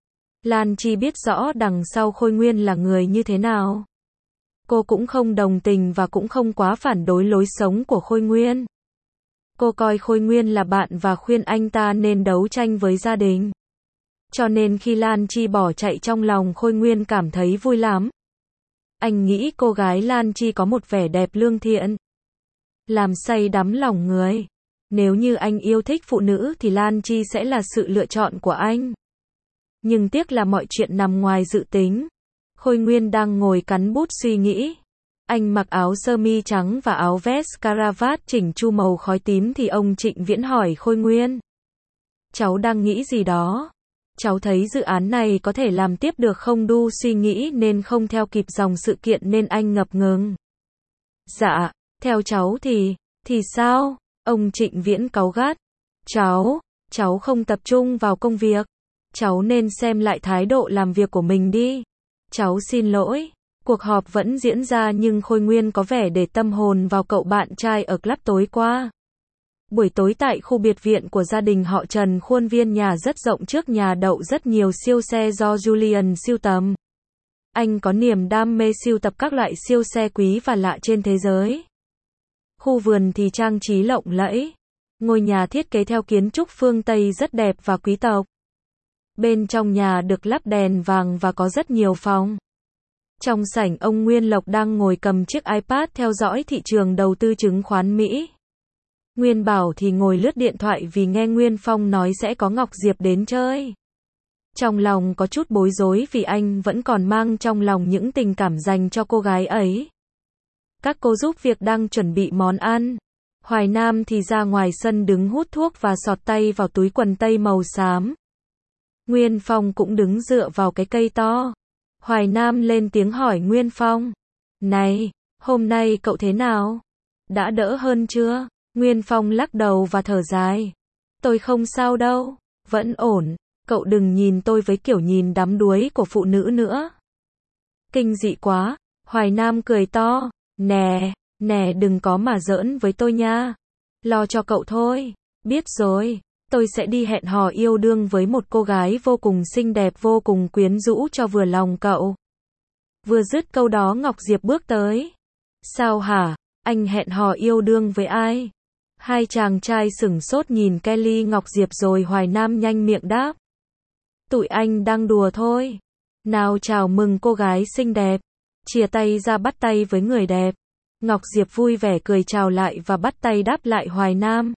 Lan Chi biết rõ đằng sau Khôi Nguyên là người như thế nào. Cô cũng không đồng tình và cũng không quá phản đối lối sống của Khôi Nguyên. Cô coi Khôi Nguyên là bạn và khuyên anh ta nên đấu tranh với gia đình. Cho nên khi Lan Chi bỏ chạy, trong lòng Khôi Nguyên cảm thấy vui lắm. Anh nghĩ cô gái Lan Chi có một vẻ đẹp lương thiện, làm say đắm lòng người. Nếu như anh yêu thích phụ nữ thì Lan Chi sẽ là sự lựa chọn của anh. Nhưng tiếc là mọi chuyện nằm ngoài dự tính. Khôi Nguyên đang ngồi cắn bút suy nghĩ. Anh mặc áo sơ mi trắng và áo vest caravat chỉnh chu màu khói tím thì ông Trịnh Viễn hỏi Khôi Nguyên. Cháu đang nghĩ gì đó? Cháu thấy dự án này có thể làm tiếp được không? Đu suy nghĩ nên không theo kịp dòng sự kiện nên anh ngập ngừng. Dạ, theo cháu thì sao? Ông Trịnh Viễn cáu gắt. Cháu không tập trung vào công việc. Cháu nên xem lại thái độ làm việc của mình đi. Cháu xin lỗi. Cuộc họp vẫn diễn ra nhưng Khôi Nguyên có vẻ để tâm hồn vào cậu bạn trai ở club tối qua. Buổi tối tại khu biệt viện của gia đình họ Trần, khuôn viên nhà rất rộng, trước nhà đậu rất nhiều siêu xe do Julian sưu tầm. Anh có niềm đam mê sưu tập các loại siêu xe quý và lạ trên thế giới. Khu vườn thì trang trí lộng lẫy. Ngôi nhà thiết kế theo kiến trúc phương Tây rất đẹp và quý tộc. Bên trong nhà được lắp đèn vàng và có rất nhiều phòng. Trong sảnh ông Nguyên Lộc đang ngồi cầm chiếc iPad theo dõi thị trường đầu tư chứng khoán Mỹ. Nguyên Bảo thì ngồi lướt điện thoại vì nghe Nguyên Phong nói sẽ có Ngọc Diệp đến chơi. Trong lòng có chút bối rối vì anh vẫn còn mang trong lòng những tình cảm dành cho cô gái ấy. Các cô giúp việc đang chuẩn bị món ăn. Hoài Nam thì ra ngoài sân đứng hút thuốc và sọt tay vào túi quần tây màu xám. Nguyên Phong cũng đứng dựa vào cái cây to. Hoài Nam lên tiếng hỏi Nguyên Phong. Này, hôm nay cậu thế nào? Đã đỡ hơn chưa? Nguyên Phong lắc đầu và thở dài. Tôi không sao đâu, vẫn ổn. Cậu đừng nhìn tôi với kiểu nhìn đắm đuối của phụ nữ nữa. Kinh dị quá. Hoài Nam cười to. Nè đừng có mà giỡn với tôi nha. Lo cho cậu thôi. Biết rồi, tôi sẽ đi hẹn hò yêu đương với một cô gái vô cùng xinh đẹp vô cùng quyến rũ cho vừa lòng cậu. Vừa dứt câu đó Ngọc Diệp bước tới. Sao hả? Anh hẹn hò yêu đương với ai? Hai chàng trai sửng sốt nhìn Kelly Ngọc Diệp rồi Hoài Nam nhanh miệng đáp. Tụi anh đang đùa thôi. Nào chào mừng cô gái xinh đẹp. Chia tay ra bắt tay với người đẹp. Ngọc Diệp vui vẻ cười chào lại và bắt tay đáp lại Hoài Nam.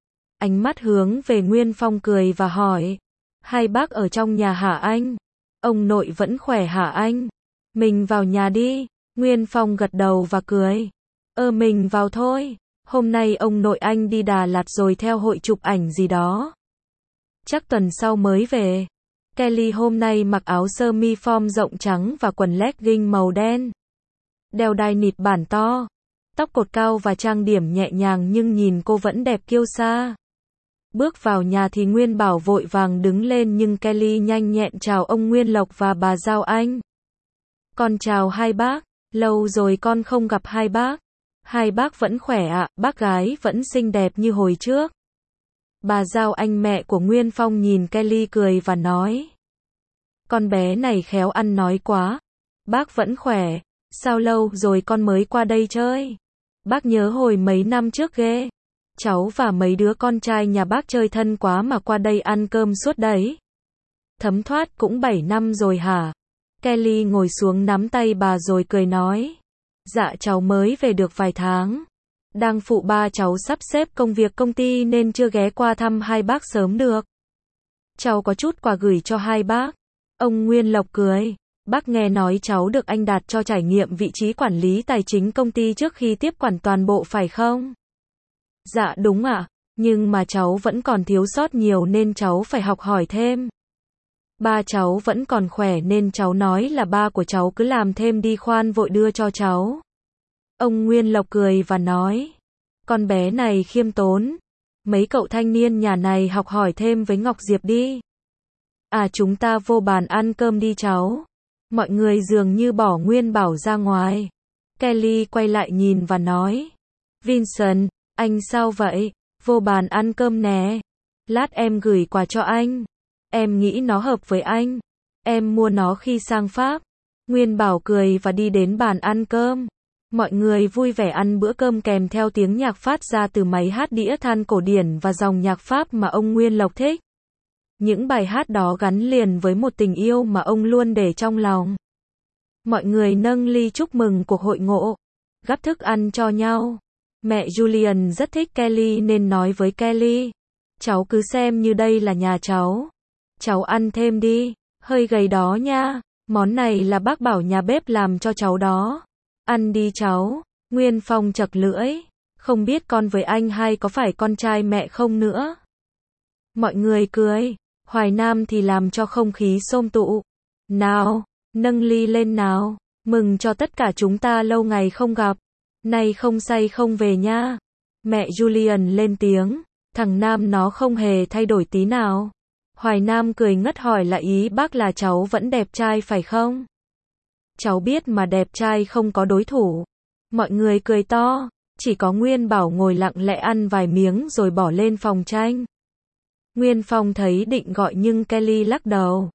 Ánh mắt hướng về Nguyên Phong cười và hỏi. Hai bác ở trong nhà hả anh? Ông nội vẫn khỏe hả anh? Mình vào nhà đi. Nguyên Phong gật đầu và cười. Mình vào thôi. Hôm nay ông nội anh đi Đà Lạt rồi theo hội chụp ảnh gì đó. Chắc tuần sau mới về. Kelly hôm nay mặc áo sơ mi form rộng trắng và quần legging màu đen. Đeo đai nịt bản to. Tóc cột cao và trang điểm nhẹ nhàng nhưng nhìn cô vẫn đẹp kiêu sa. Bước vào nhà thì Nguyên Bảo vội vàng đứng lên nhưng Kelly nhanh nhẹn chào ông Nguyên Lộc và bà Giao Anh. Con chào hai bác, lâu rồi con không gặp hai bác. Hai bác vẫn khỏe ạ, bác gái vẫn xinh đẹp như hồi trước. Bà Giao Anh mẹ của Nguyên Phong nhìn Kelly cười và nói. Con bé này khéo ăn nói quá. Bác vẫn khỏe, sao lâu rồi con mới qua đây chơi? Bác nhớ hồi mấy năm trước ghê. Cháu và mấy đứa con trai nhà bác chơi thân quá mà qua đây ăn cơm suốt đấy. Thấm thoát cũng 7 năm rồi hả? Kelly ngồi xuống nắm tay bà rồi cười nói. Dạ cháu mới về được vài tháng. Đang phụ ba cháu sắp xếp công việc công ty nên chưa ghé qua thăm hai bác sớm được. Cháu có chút quà gửi cho hai bác. Ông Nguyên Lộc cười. Bác nghe nói cháu được anh Đạt cho trải nghiệm vị trí quản lý tài chính công ty trước khi tiếp quản toàn bộ phải không? Dạ đúng ạ, nhưng mà cháu vẫn còn thiếu sót nhiều nên cháu phải học hỏi thêm. Ba cháu vẫn còn khỏe nên cháu nói là ba của cháu cứ làm thêm đi khoan vội đưa cho cháu. Ông Nguyên Lộc cười và nói. Con bé này khiêm tốn. Mấy cậu thanh niên nhà này học hỏi thêm với Ngọc Diệp đi. À chúng ta vô bàn ăn cơm đi cháu. Mọi người dường như bỏ Nguyên Bảo ra ngoài. Kelly quay lại nhìn và nói. Vincent, anh sao vậy? Vô bàn ăn cơm nè. Lát em gửi quà cho anh. Em nghĩ nó hợp với anh. Em mua nó khi sang Pháp. Nguyên Bảo cười và đi đến bàn ăn cơm. Mọi người vui vẻ ăn bữa cơm kèm theo tiếng nhạc phát ra từ máy hát đĩa than cổ điển và dòng nhạc Pháp mà ông Nguyên Lộc thích. Những bài hát đó gắn liền với một tình yêu mà ông luôn để trong lòng. Mọi người nâng ly chúc mừng cuộc hội ngộ, gắp thức ăn cho nhau. Mẹ Julian rất thích Kelly nên nói với Kelly. Cháu cứ xem như đây là nhà cháu. Cháu ăn thêm đi, hơi gầy đó nha. Món này là bác bảo nhà bếp làm cho cháu đó. Ăn đi cháu. Nguyên Phong chật lưỡi. Không biết con với anh hai có phải con trai mẹ không nữa. Mọi người cười. Hoài Nam thì làm cho không khí xôm tụ. Nào, nâng ly lên nào. Mừng cho tất cả chúng ta lâu ngày không gặp. Nay không say không về nha. Mẹ Julian lên tiếng. Thằng Nam nó không hề thay đổi tí nào. Hoài Nam cười ngất hỏi lại ý bác là cháu vẫn đẹp trai phải không? Cháu biết mà đẹp trai không có đối thủ. Mọi người cười to. Chỉ có Nguyên Bảo ngồi lặng lẽ ăn vài miếng rồi bỏ lên phòng tranh. Nguyên Phong thấy định gọi nhưng Kelly lắc đầu.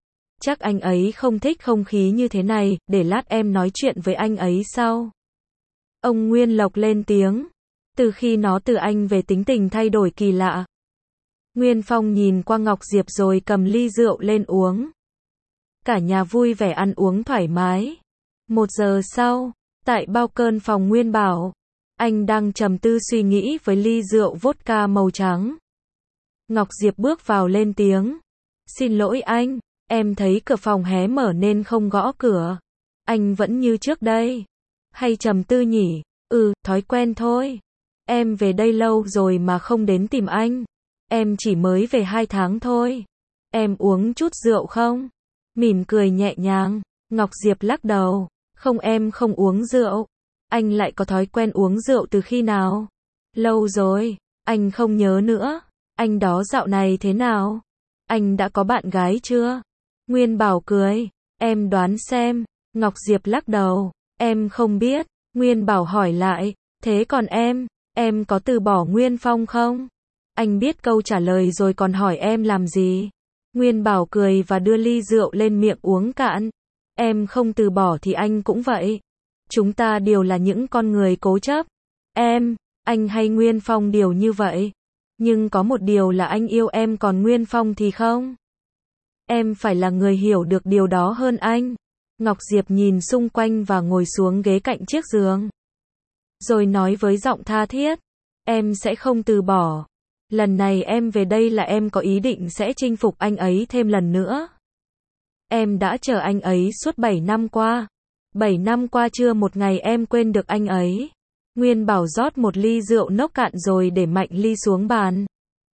Chắc anh ấy không thích không khí như thế này, để lát em nói chuyện với anh ấy sau. Ông Nguyên Lộc lên tiếng. Từ khi nó từ Anh về tính tình thay đổi kỳ lạ. Nguyên Phong nhìn qua Ngọc Diệp rồi cầm ly rượu lên uống. Cả nhà vui vẻ ăn uống thoải mái. 1 giờ sau, tại bao cơn phòng Nguyên Bảo, anh đang trầm tư suy nghĩ với ly rượu vodka màu trắng. Ngọc Diệp bước vào lên tiếng. Xin lỗi anh, em thấy cửa phòng hé mở nên không gõ cửa. Anh vẫn như trước đây. Hay trầm tư nhỉ? Thói quen thôi. Em về đây lâu rồi mà không đến tìm anh. Em chỉ mới về 2 tháng thôi. Em uống chút rượu không? Mỉm cười nhẹ nhàng, Ngọc Diệp lắc đầu. Không, em không uống rượu. Anh lại có thói quen uống rượu từ khi nào? Lâu rồi, anh không nhớ nữa. Anh đó dạo này thế nào? Anh đã có bạn gái chưa? Nguyên Bảo cười. Em đoán xem. Ngọc Diệp lắc đầu. Em không biết. Nguyên Bảo hỏi lại. Thế còn em có từ bỏ Nguyên Phong không? Anh biết câu trả lời rồi còn hỏi em làm gì? Nguyên Bảo cười và đưa ly rượu lên miệng uống cạn. Em không từ bỏ thì anh cũng vậy. Chúng ta đều là những con người cố chấp. Anh hay Nguyên Phong đều như vậy. Nhưng có một điều là anh yêu em còn Nguyên Phong thì không. Em phải là người hiểu được điều đó hơn anh. Ngọc Diệp nhìn xung quanh và ngồi xuống ghế cạnh chiếc giường. Rồi nói với giọng tha thiết. Em sẽ không từ bỏ. Lần này em về đây là em có ý định sẽ chinh phục anh ấy thêm lần nữa. Em đã chờ anh ấy suốt 7 năm qua. 7 năm qua chưa một ngày em quên được anh ấy. Nguyên Bảo rót một ly rượu nốc cạn rồi để mạnh ly xuống bàn.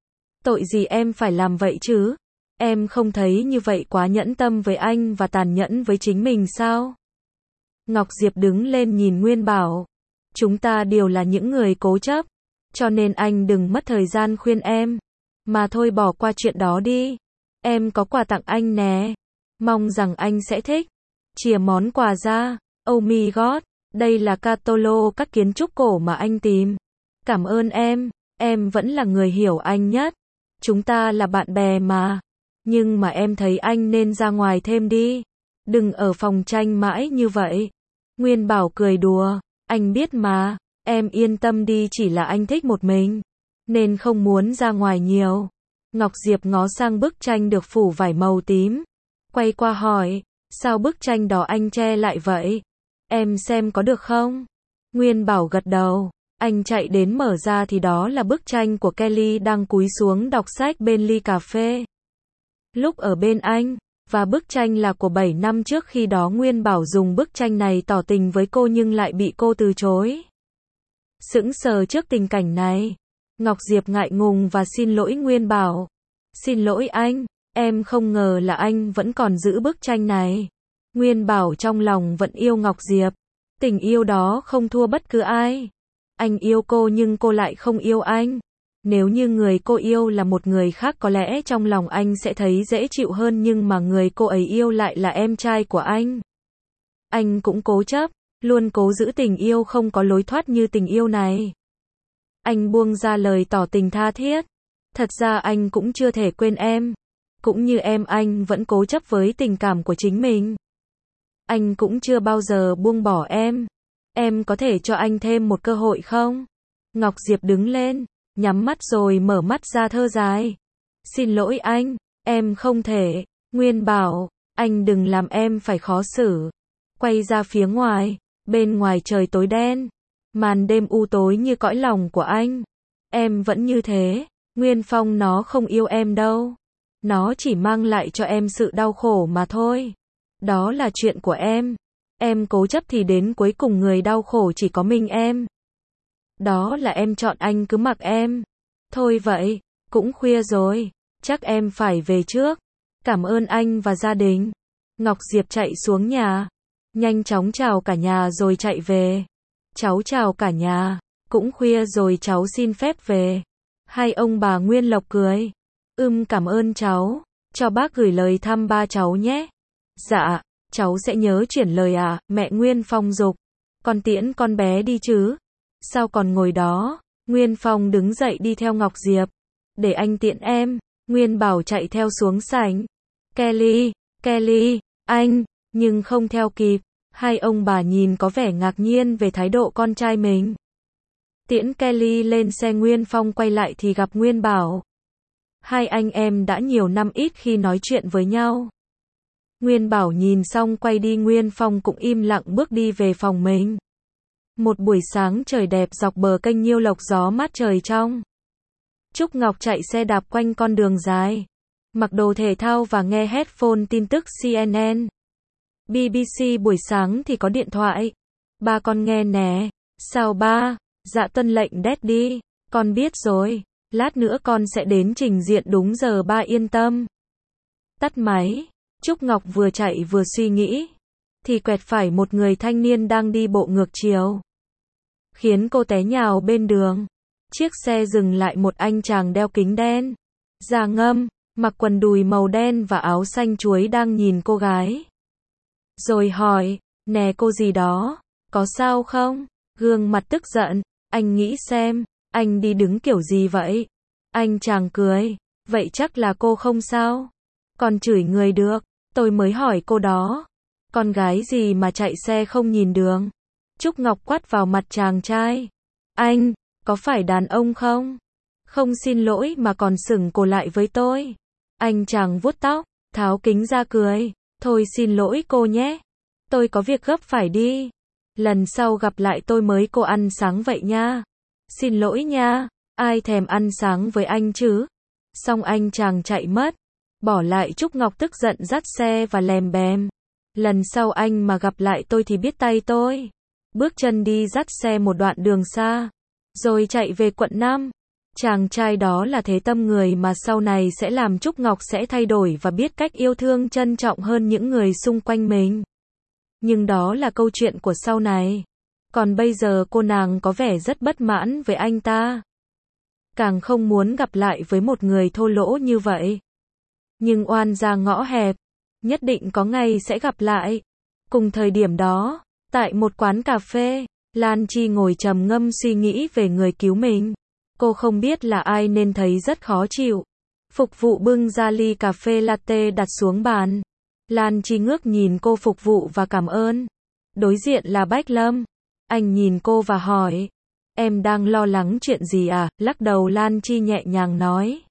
Tội gì em phải làm vậy chứ? Em không thấy như vậy quá nhẫn tâm với anh và tàn nhẫn với chính mình sao? Ngọc Diệp đứng lên nhìn Nguyên Bảo. Chúng ta đều là những người cố chấp. Cho nên anh đừng mất thời gian khuyên em. Mà thôi bỏ qua chuyện đó đi. Em có quà tặng anh nè. Mong rằng anh sẽ thích. Chìa món quà ra. Oh my god. Đây là catalog các kiến trúc cổ mà anh tìm. Cảm ơn em vẫn là người hiểu anh nhất. Chúng ta là bạn bè mà. Nhưng mà em thấy anh nên ra ngoài thêm đi. Đừng ở phòng tranh mãi như vậy. Nguyên Bảo cười đùa. Anh biết mà. Em yên tâm đi, chỉ là anh thích một mình. Nên không muốn ra ngoài nhiều. Ngọc Diệp ngó sang bức tranh được phủ vải màu tím. Quay qua hỏi. Sao bức tranh đó anh che lại vậy? Em xem có được không? Nguyên Bảo gật đầu. Anh chạy đến mở ra thì đó là bức tranh của Kelly đang cúi xuống đọc sách bên ly cà phê. Lúc ở bên anh, và bức tranh là của 7 năm trước, khi đó Nguyên Bảo dùng bức tranh này tỏ tình với cô nhưng lại bị cô từ chối. Sững sờ trước tình cảnh này, Ngọc Diệp ngại ngùng và xin lỗi Nguyên Bảo. Xin lỗi anh, em không ngờ là anh vẫn còn giữ bức tranh này. Nguyên Bảo trong lòng vẫn yêu Ngọc Diệp. Tình yêu đó không thua bất cứ ai. Anh yêu cô nhưng cô lại không yêu anh. Nếu như người cô yêu là một người khác có lẽ trong lòng anh sẽ thấy dễ chịu hơn, nhưng mà người cô ấy yêu lại là em trai của anh. Anh cũng cố chấp, luôn cố giữ tình yêu không có lối thoát như tình yêu này. Anh buông ra lời tỏ tình tha thiết. Thật ra anh cũng chưa thể quên em. Cũng như em, anh vẫn cố chấp với tình cảm của chính mình. Anh cũng chưa bao giờ buông bỏ em. Em có thể cho anh thêm một cơ hội không? Ngọc Diệp đứng lên, nhắm mắt rồi mở mắt ra thơ dài. Xin lỗi anh, em không thể. Nguyên Bảo, anh đừng làm em phải khó xử. Quay ra phía ngoài, bên ngoài trời tối đen. Màn đêm u tối như cõi lòng của anh. Em vẫn như thế. Nguyên Phong nó không yêu em đâu. Nó chỉ mang lại cho em sự đau khổ mà thôi. Đó là chuyện của em. Em cố chấp thì đến cuối cùng người đau khổ chỉ có mình em. Đó là em chọn, anh cứ mặc em. Thôi vậy, cũng khuya rồi. Chắc em phải về trước. Cảm ơn anh và gia đình. Ngọc Diệp chạy xuống nhà. Nhanh chóng chào cả nhà rồi chạy về. Cháu chào cả nhà. Cũng khuya rồi, cháu xin phép về. Hai ông bà Nguyên Lộc cười. Cảm ơn cháu. Cho bác gửi lời thăm ba cháu nhé. Dạ, cháu sẽ nhớ chuyển lời ạ. Mẹ Nguyên Phong giục. Con tiễn con bé đi chứ. Sao còn ngồi đó? Nguyên Phong đứng dậy đi theo Ngọc Diệp. Để anh tiện em. Nguyên Bảo chạy theo xuống sảnh. Kelly, Kelly, anh, nhưng không theo kịp. Hai ông bà nhìn có vẻ ngạc nhiên về thái độ con trai mình. Tiễn Kelly lên xe, Nguyên Phong quay lại thì gặp Nguyên Bảo. Hai anh em đã nhiều năm ít khi nói chuyện với nhau. Nguyên Bảo nhìn xong quay đi, Nguyên Phong cũng im lặng bước đi về phòng mình. Một buổi sáng trời đẹp dọc bờ kênh Nhiêu Lộc, gió mát trời trong. Trúc Ngọc chạy xe đạp quanh con đường dài, mặc đồ thể thao và nghe headphone tin tức CNN. BBC buổi sáng thì có điện thoại. Ba con nghe nè. Sao ba? Dạ tuân lệnh Daddy. Con biết rồi. Lát nữa con sẽ đến trình diện đúng giờ, ba yên tâm. Tắt máy. Trúc Ngọc vừa chạy vừa suy nghĩ, thì quẹt phải một người thanh niên đang đi bộ ngược chiều, khiến cô té nhào bên đường. Chiếc xe dừng lại, một anh chàng đeo kính đen, da ngâm, mặc quần đùi màu đen và áo xanh chuối đang nhìn cô gái. Rồi hỏi, nè cô gì đó, có sao không? Gương mặt tức giận, anh nghĩ xem, anh đi đứng kiểu gì vậy? Anh chàng cười, vậy chắc là cô không sao. Còn chửi người được, tôi mới hỏi cô đó. Con gái gì mà chạy xe không nhìn đường? Trúc Ngọc quát vào mặt chàng trai. Anh, có phải đàn ông không? Không xin lỗi mà còn sững cổ lại với tôi. Anh chàng vuốt tóc, tháo kính ra cười. Thôi xin lỗi cô nhé. Tôi có việc gấp phải đi. Lần sau gặp lại tôi mới cô ăn sáng vậy nha. Xin lỗi nha, ai thèm ăn sáng với anh chứ? Xong anh chàng chạy mất, bỏ lại Trúc Ngọc tức giận dắt xe và lèm bèm. Lần sau anh mà gặp lại tôi thì biết tay tôi. Bước chân đi dắt xe một đoạn đường xa, rồi chạy về quận 5. Chàng trai đó là thế tâm người mà sau này sẽ làm Trúc Ngọc sẽ thay đổi và biết cách yêu thương, trân trọng hơn những người xung quanh mình. Nhưng đó là câu chuyện của sau này. Còn bây giờ cô nàng có vẻ rất bất mãn với anh ta. Càng không muốn gặp lại với một người thô lỗ như vậy. Nhưng oan ra ngõ hẹp, nhất định có ngày sẽ gặp lại. Cùng thời điểm đó, tại một quán cà phê, Lan Chi ngồi trầm ngâm suy nghĩ về người cứu mình. Cô không biết là ai nên thấy rất khó chịu. Phục vụ bưng ra ly cà phê latte đặt xuống bàn. Lan Chi ngước nhìn cô phục vụ và cảm ơn. Đối diện là Bách Lâm. Anh nhìn cô và hỏi, em đang lo lắng chuyện gì à? Lắc đầu, Lan Chi nhẹ nhàng nói,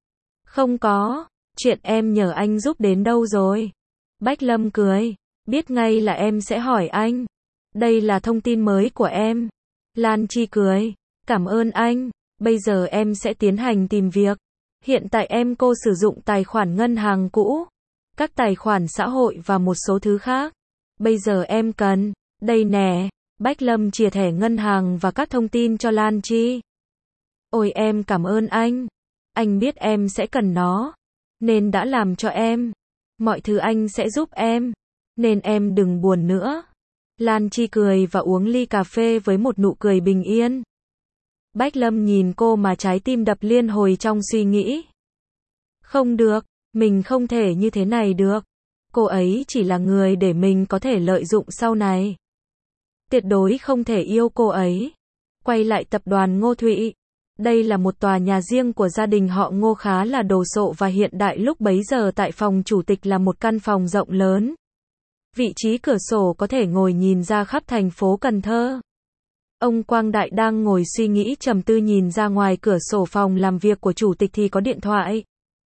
không có, chuyện em nhờ anh giúp đến đâu rồi? Bách Lâm cười, biết ngay là em sẽ hỏi anh. Đây là thông tin mới của em. Lan Chi cười, cảm ơn anh, bây giờ em sẽ tiến hành tìm việc. Hiện tại cô sử dụng tài khoản ngân hàng cũ, các tài khoản xã hội và một số thứ khác. Bây giờ em cần, đây nè. Bách Lâm chìa thẻ ngân hàng và các thông tin cho Lan Chi. Ôi em cảm ơn anh biết em sẽ cần nó, nên đã làm cho em. Mọi thứ anh sẽ giúp em, nên em đừng buồn nữa. Lan Chi cười và uống ly cà phê với một nụ cười bình yên. Bách Lâm nhìn cô mà trái tim đập liên hồi trong suy nghĩ. Không được, mình không thể như thế này được. Cô ấy chỉ là người để mình có thể lợi dụng sau này. Tuyệt đối không thể yêu cô ấy. Quay lại tập đoàn Ngô Thụy. Đây là một tòa nhà riêng của gia đình họ Ngô, khá là đồ sộ và hiện đại. Lúc bấy giờ tại phòng chủ tịch là một căn phòng rộng lớn. Vị trí cửa sổ có thể ngồi nhìn ra khắp thành phố Cần Thơ. Ông Quang Đại đang ngồi suy nghĩ trầm tư, nhìn ra ngoài cửa sổ phòng làm việc của chủ tịch thì có điện thoại.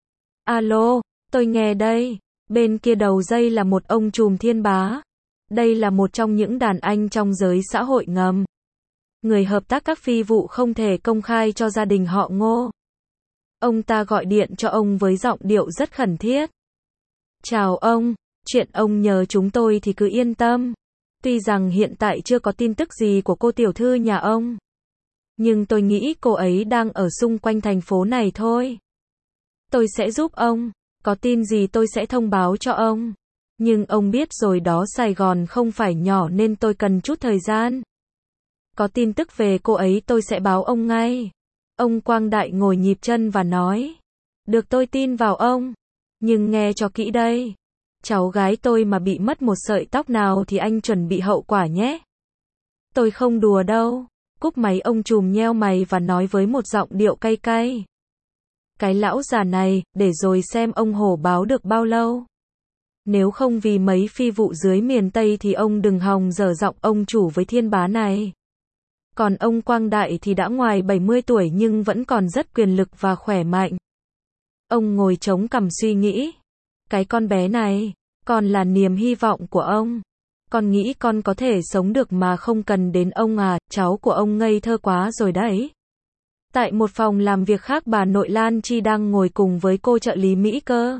Alo, tôi nghe đây. Bên kia đầu dây là một ông trùm Thiên Bá. Đây là một trong những đàn anh trong giới xã hội ngầm. Người hợp tác các phi vụ không thể công khai cho gia đình họ Ngô. Ông ta gọi điện cho ông với giọng điệu rất khẩn thiết. Chào ông, chuyện ông nhờ chúng tôi thì cứ yên tâm. Tuy rằng hiện tại chưa có tin tức gì của cô tiểu thư nhà ông, nhưng tôi nghĩ cô ấy đang ở xung quanh thành phố này thôi. Tôi sẽ giúp ông, có tin gì tôi sẽ thông báo cho ông. Nhưng ông biết rồi đó, Sài Gòn không phải nhỏ nên tôi cần chút thời gian. Có tin tức về cô ấy tôi sẽ báo ông ngay. Ông Quang Đại ngồi nhịp chân và nói. Được, tôi tin vào ông. Nhưng nghe cho kỹ đây. Cháu gái tôi mà bị mất một sợi tóc nào thì anh chuẩn bị hậu quả nhé. Tôi không đùa đâu. Cúp máy, ông trùm nheo mày và nói với một giọng điệu cay cay. Cái lão già này, để rồi xem ông hổ báo được bao lâu. Nếu không vì mấy phi vụ dưới miền Tây thì ông đừng hòng dở giọng ông chủ với thiên bá này. Còn ông Quang Đại thì đã ngoài 70 tuổi nhưng vẫn còn rất quyền lực và khỏe mạnh. Ông ngồi chống cằm suy nghĩ. Cái con bé này, con là niềm hy vọng của ông. Con nghĩ con có thể sống được mà không cần đến ông à, cháu của ông ngây thơ quá rồi đấy. Tại một phòng làm việc khác bà nội Lan Chi đang ngồi cùng với cô trợ lý Mỹ Cơ.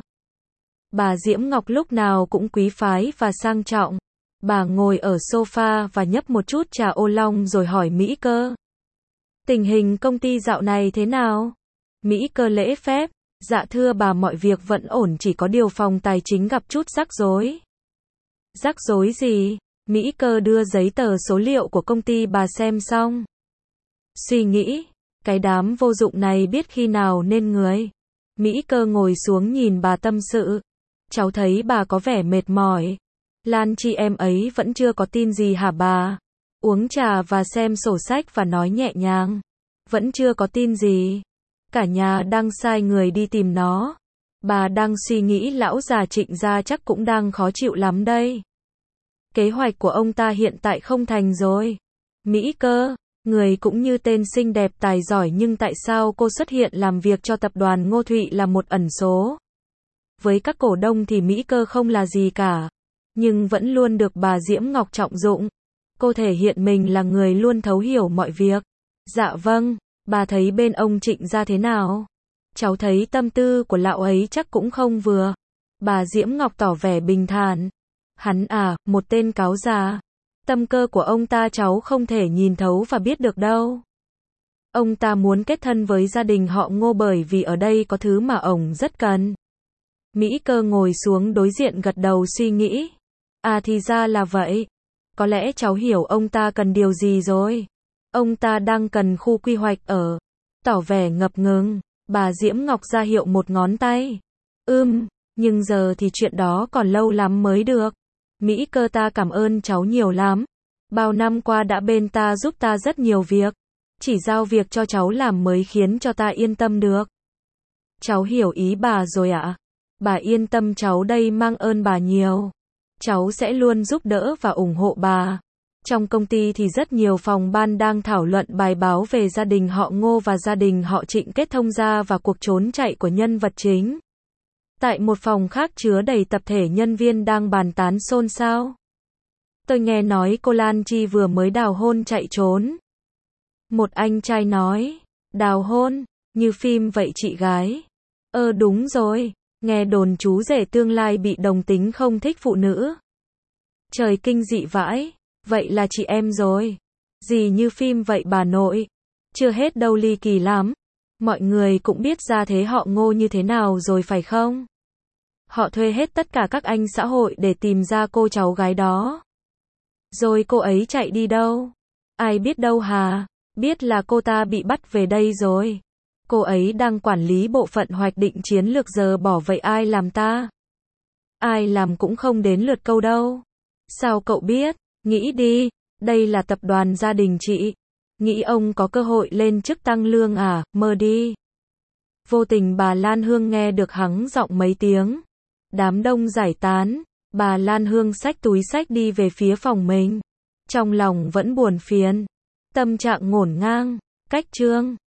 Bà Diễm Ngọc lúc nào cũng quý phái và sang trọng. Bà ngồi ở sofa và nhấp một chút trà ô long rồi hỏi Mỹ Cơ. Tình hình công ty dạo này thế nào? Mỹ Cơ lễ phép. Dạ thưa bà mọi việc vẫn ổn chỉ có điều phòng tài chính gặp chút rắc rối. Rắc rối gì? Mỹ Cơ đưa giấy tờ số liệu của công ty bà xem xong. Suy nghĩ. Cái đám vô dụng này biết khi nào nên người. Mỹ Cơ ngồi xuống nhìn bà tâm sự. Cháu thấy bà có vẻ mệt mỏi. Lan Chi em ấy vẫn chưa có tin gì hả bà? Uống trà và xem sổ sách và nói nhẹ nhàng. Vẫn chưa có tin gì. Cả nhà đang sai người đi tìm nó. Bà đang suy nghĩ lão già Trịnh gia chắc cũng đang khó chịu lắm đây. Kế hoạch của ông ta hiện tại không thành rồi. Mỹ Cơ, người cũng như tên xinh đẹp tài giỏi nhưng tại sao cô xuất hiện làm việc cho tập đoàn Ngô Thụy là một ẩn số. Với các cổ đông thì Mỹ Cơ không là gì cả. Nhưng vẫn luôn được bà Diễm Ngọc trọng dụng. Cô thể hiện mình là người luôn thấu hiểu mọi việc. Dạ vâng, bà thấy bên ông Trịnh gia thế nào? Cháu thấy tâm tư của lão ấy chắc cũng không vừa. Bà Diễm Ngọc tỏ vẻ bình thản. Hắn à, một tên cáo già. Tâm cơ của ông ta cháu không thể nhìn thấu và biết được đâu. Ông ta muốn kết thân với gia đình họ Ngô bởi vì ở đây có thứ mà ông rất cần. Mỹ Cơ ngồi xuống đối diện gật đầu suy nghĩ. À thì ra là vậy. Có lẽ cháu hiểu ông ta cần điều gì rồi. Ông ta đang cần khu quy hoạch ở. Tỏ vẻ ngập ngừng. Bà Diễm Ngọc ra hiệu một ngón tay. Nhưng giờ thì chuyện đó còn lâu lắm mới được. Mỹ Cơ ta cảm ơn cháu nhiều lắm. Bao năm qua đã bên ta giúp ta rất nhiều việc. Chỉ giao việc cho cháu làm mới khiến cho ta yên tâm được. Cháu hiểu ý bà rồi ạ. Bà yên tâm cháu đây mang ơn bà nhiều. Cháu sẽ luôn giúp đỡ và ủng hộ bà. Trong công ty thì rất nhiều phòng ban đang thảo luận bài báo về gia đình họ Ngô và gia đình họ Trịnh kết thông gia và cuộc trốn chạy của nhân vật chính. Tại một phòng khác chứa đầy tập thể nhân viên đang bàn tán xôn xao. Tôi nghe nói cô Lan Chi vừa mới đào hôn chạy trốn. Một anh trai nói, đào hôn, như phim vậy chị gái. Đúng rồi, nghe đồn chú rể tương lai bị đồng tính không thích phụ nữ. Trời kinh dị vãi, vậy là chị em rồi. Gì như phim vậy bà nội. Chưa hết đâu ly kỳ lắm. Mọi người cũng biết ra thế họ Ngô như thế nào rồi phải không? Họ thuê hết tất cả các anh xã hội để tìm ra cô cháu gái đó. Rồi cô ấy chạy đi đâu? Ai biết đâu hà? Biết là cô ta bị bắt về đây rồi. Cô ấy đang quản lý bộ phận hoạch định chiến lược giờ bỏ vậy ai làm ta? Ai làm cũng không đến lượt câu đâu. Sao cậu biết? Nghĩ đi, đây là tập đoàn gia đình chị. Nghĩ ông có cơ hội lên chức tăng lương à, mơ đi. Vô tình bà Lan Hương nghe được hắng giọng mấy tiếng. Đám đông giải tán, bà Lan Hương xách túi xách đi về phía phòng mình. Trong lòng vẫn buồn phiền, tâm trạng ngổn ngang, cách chương.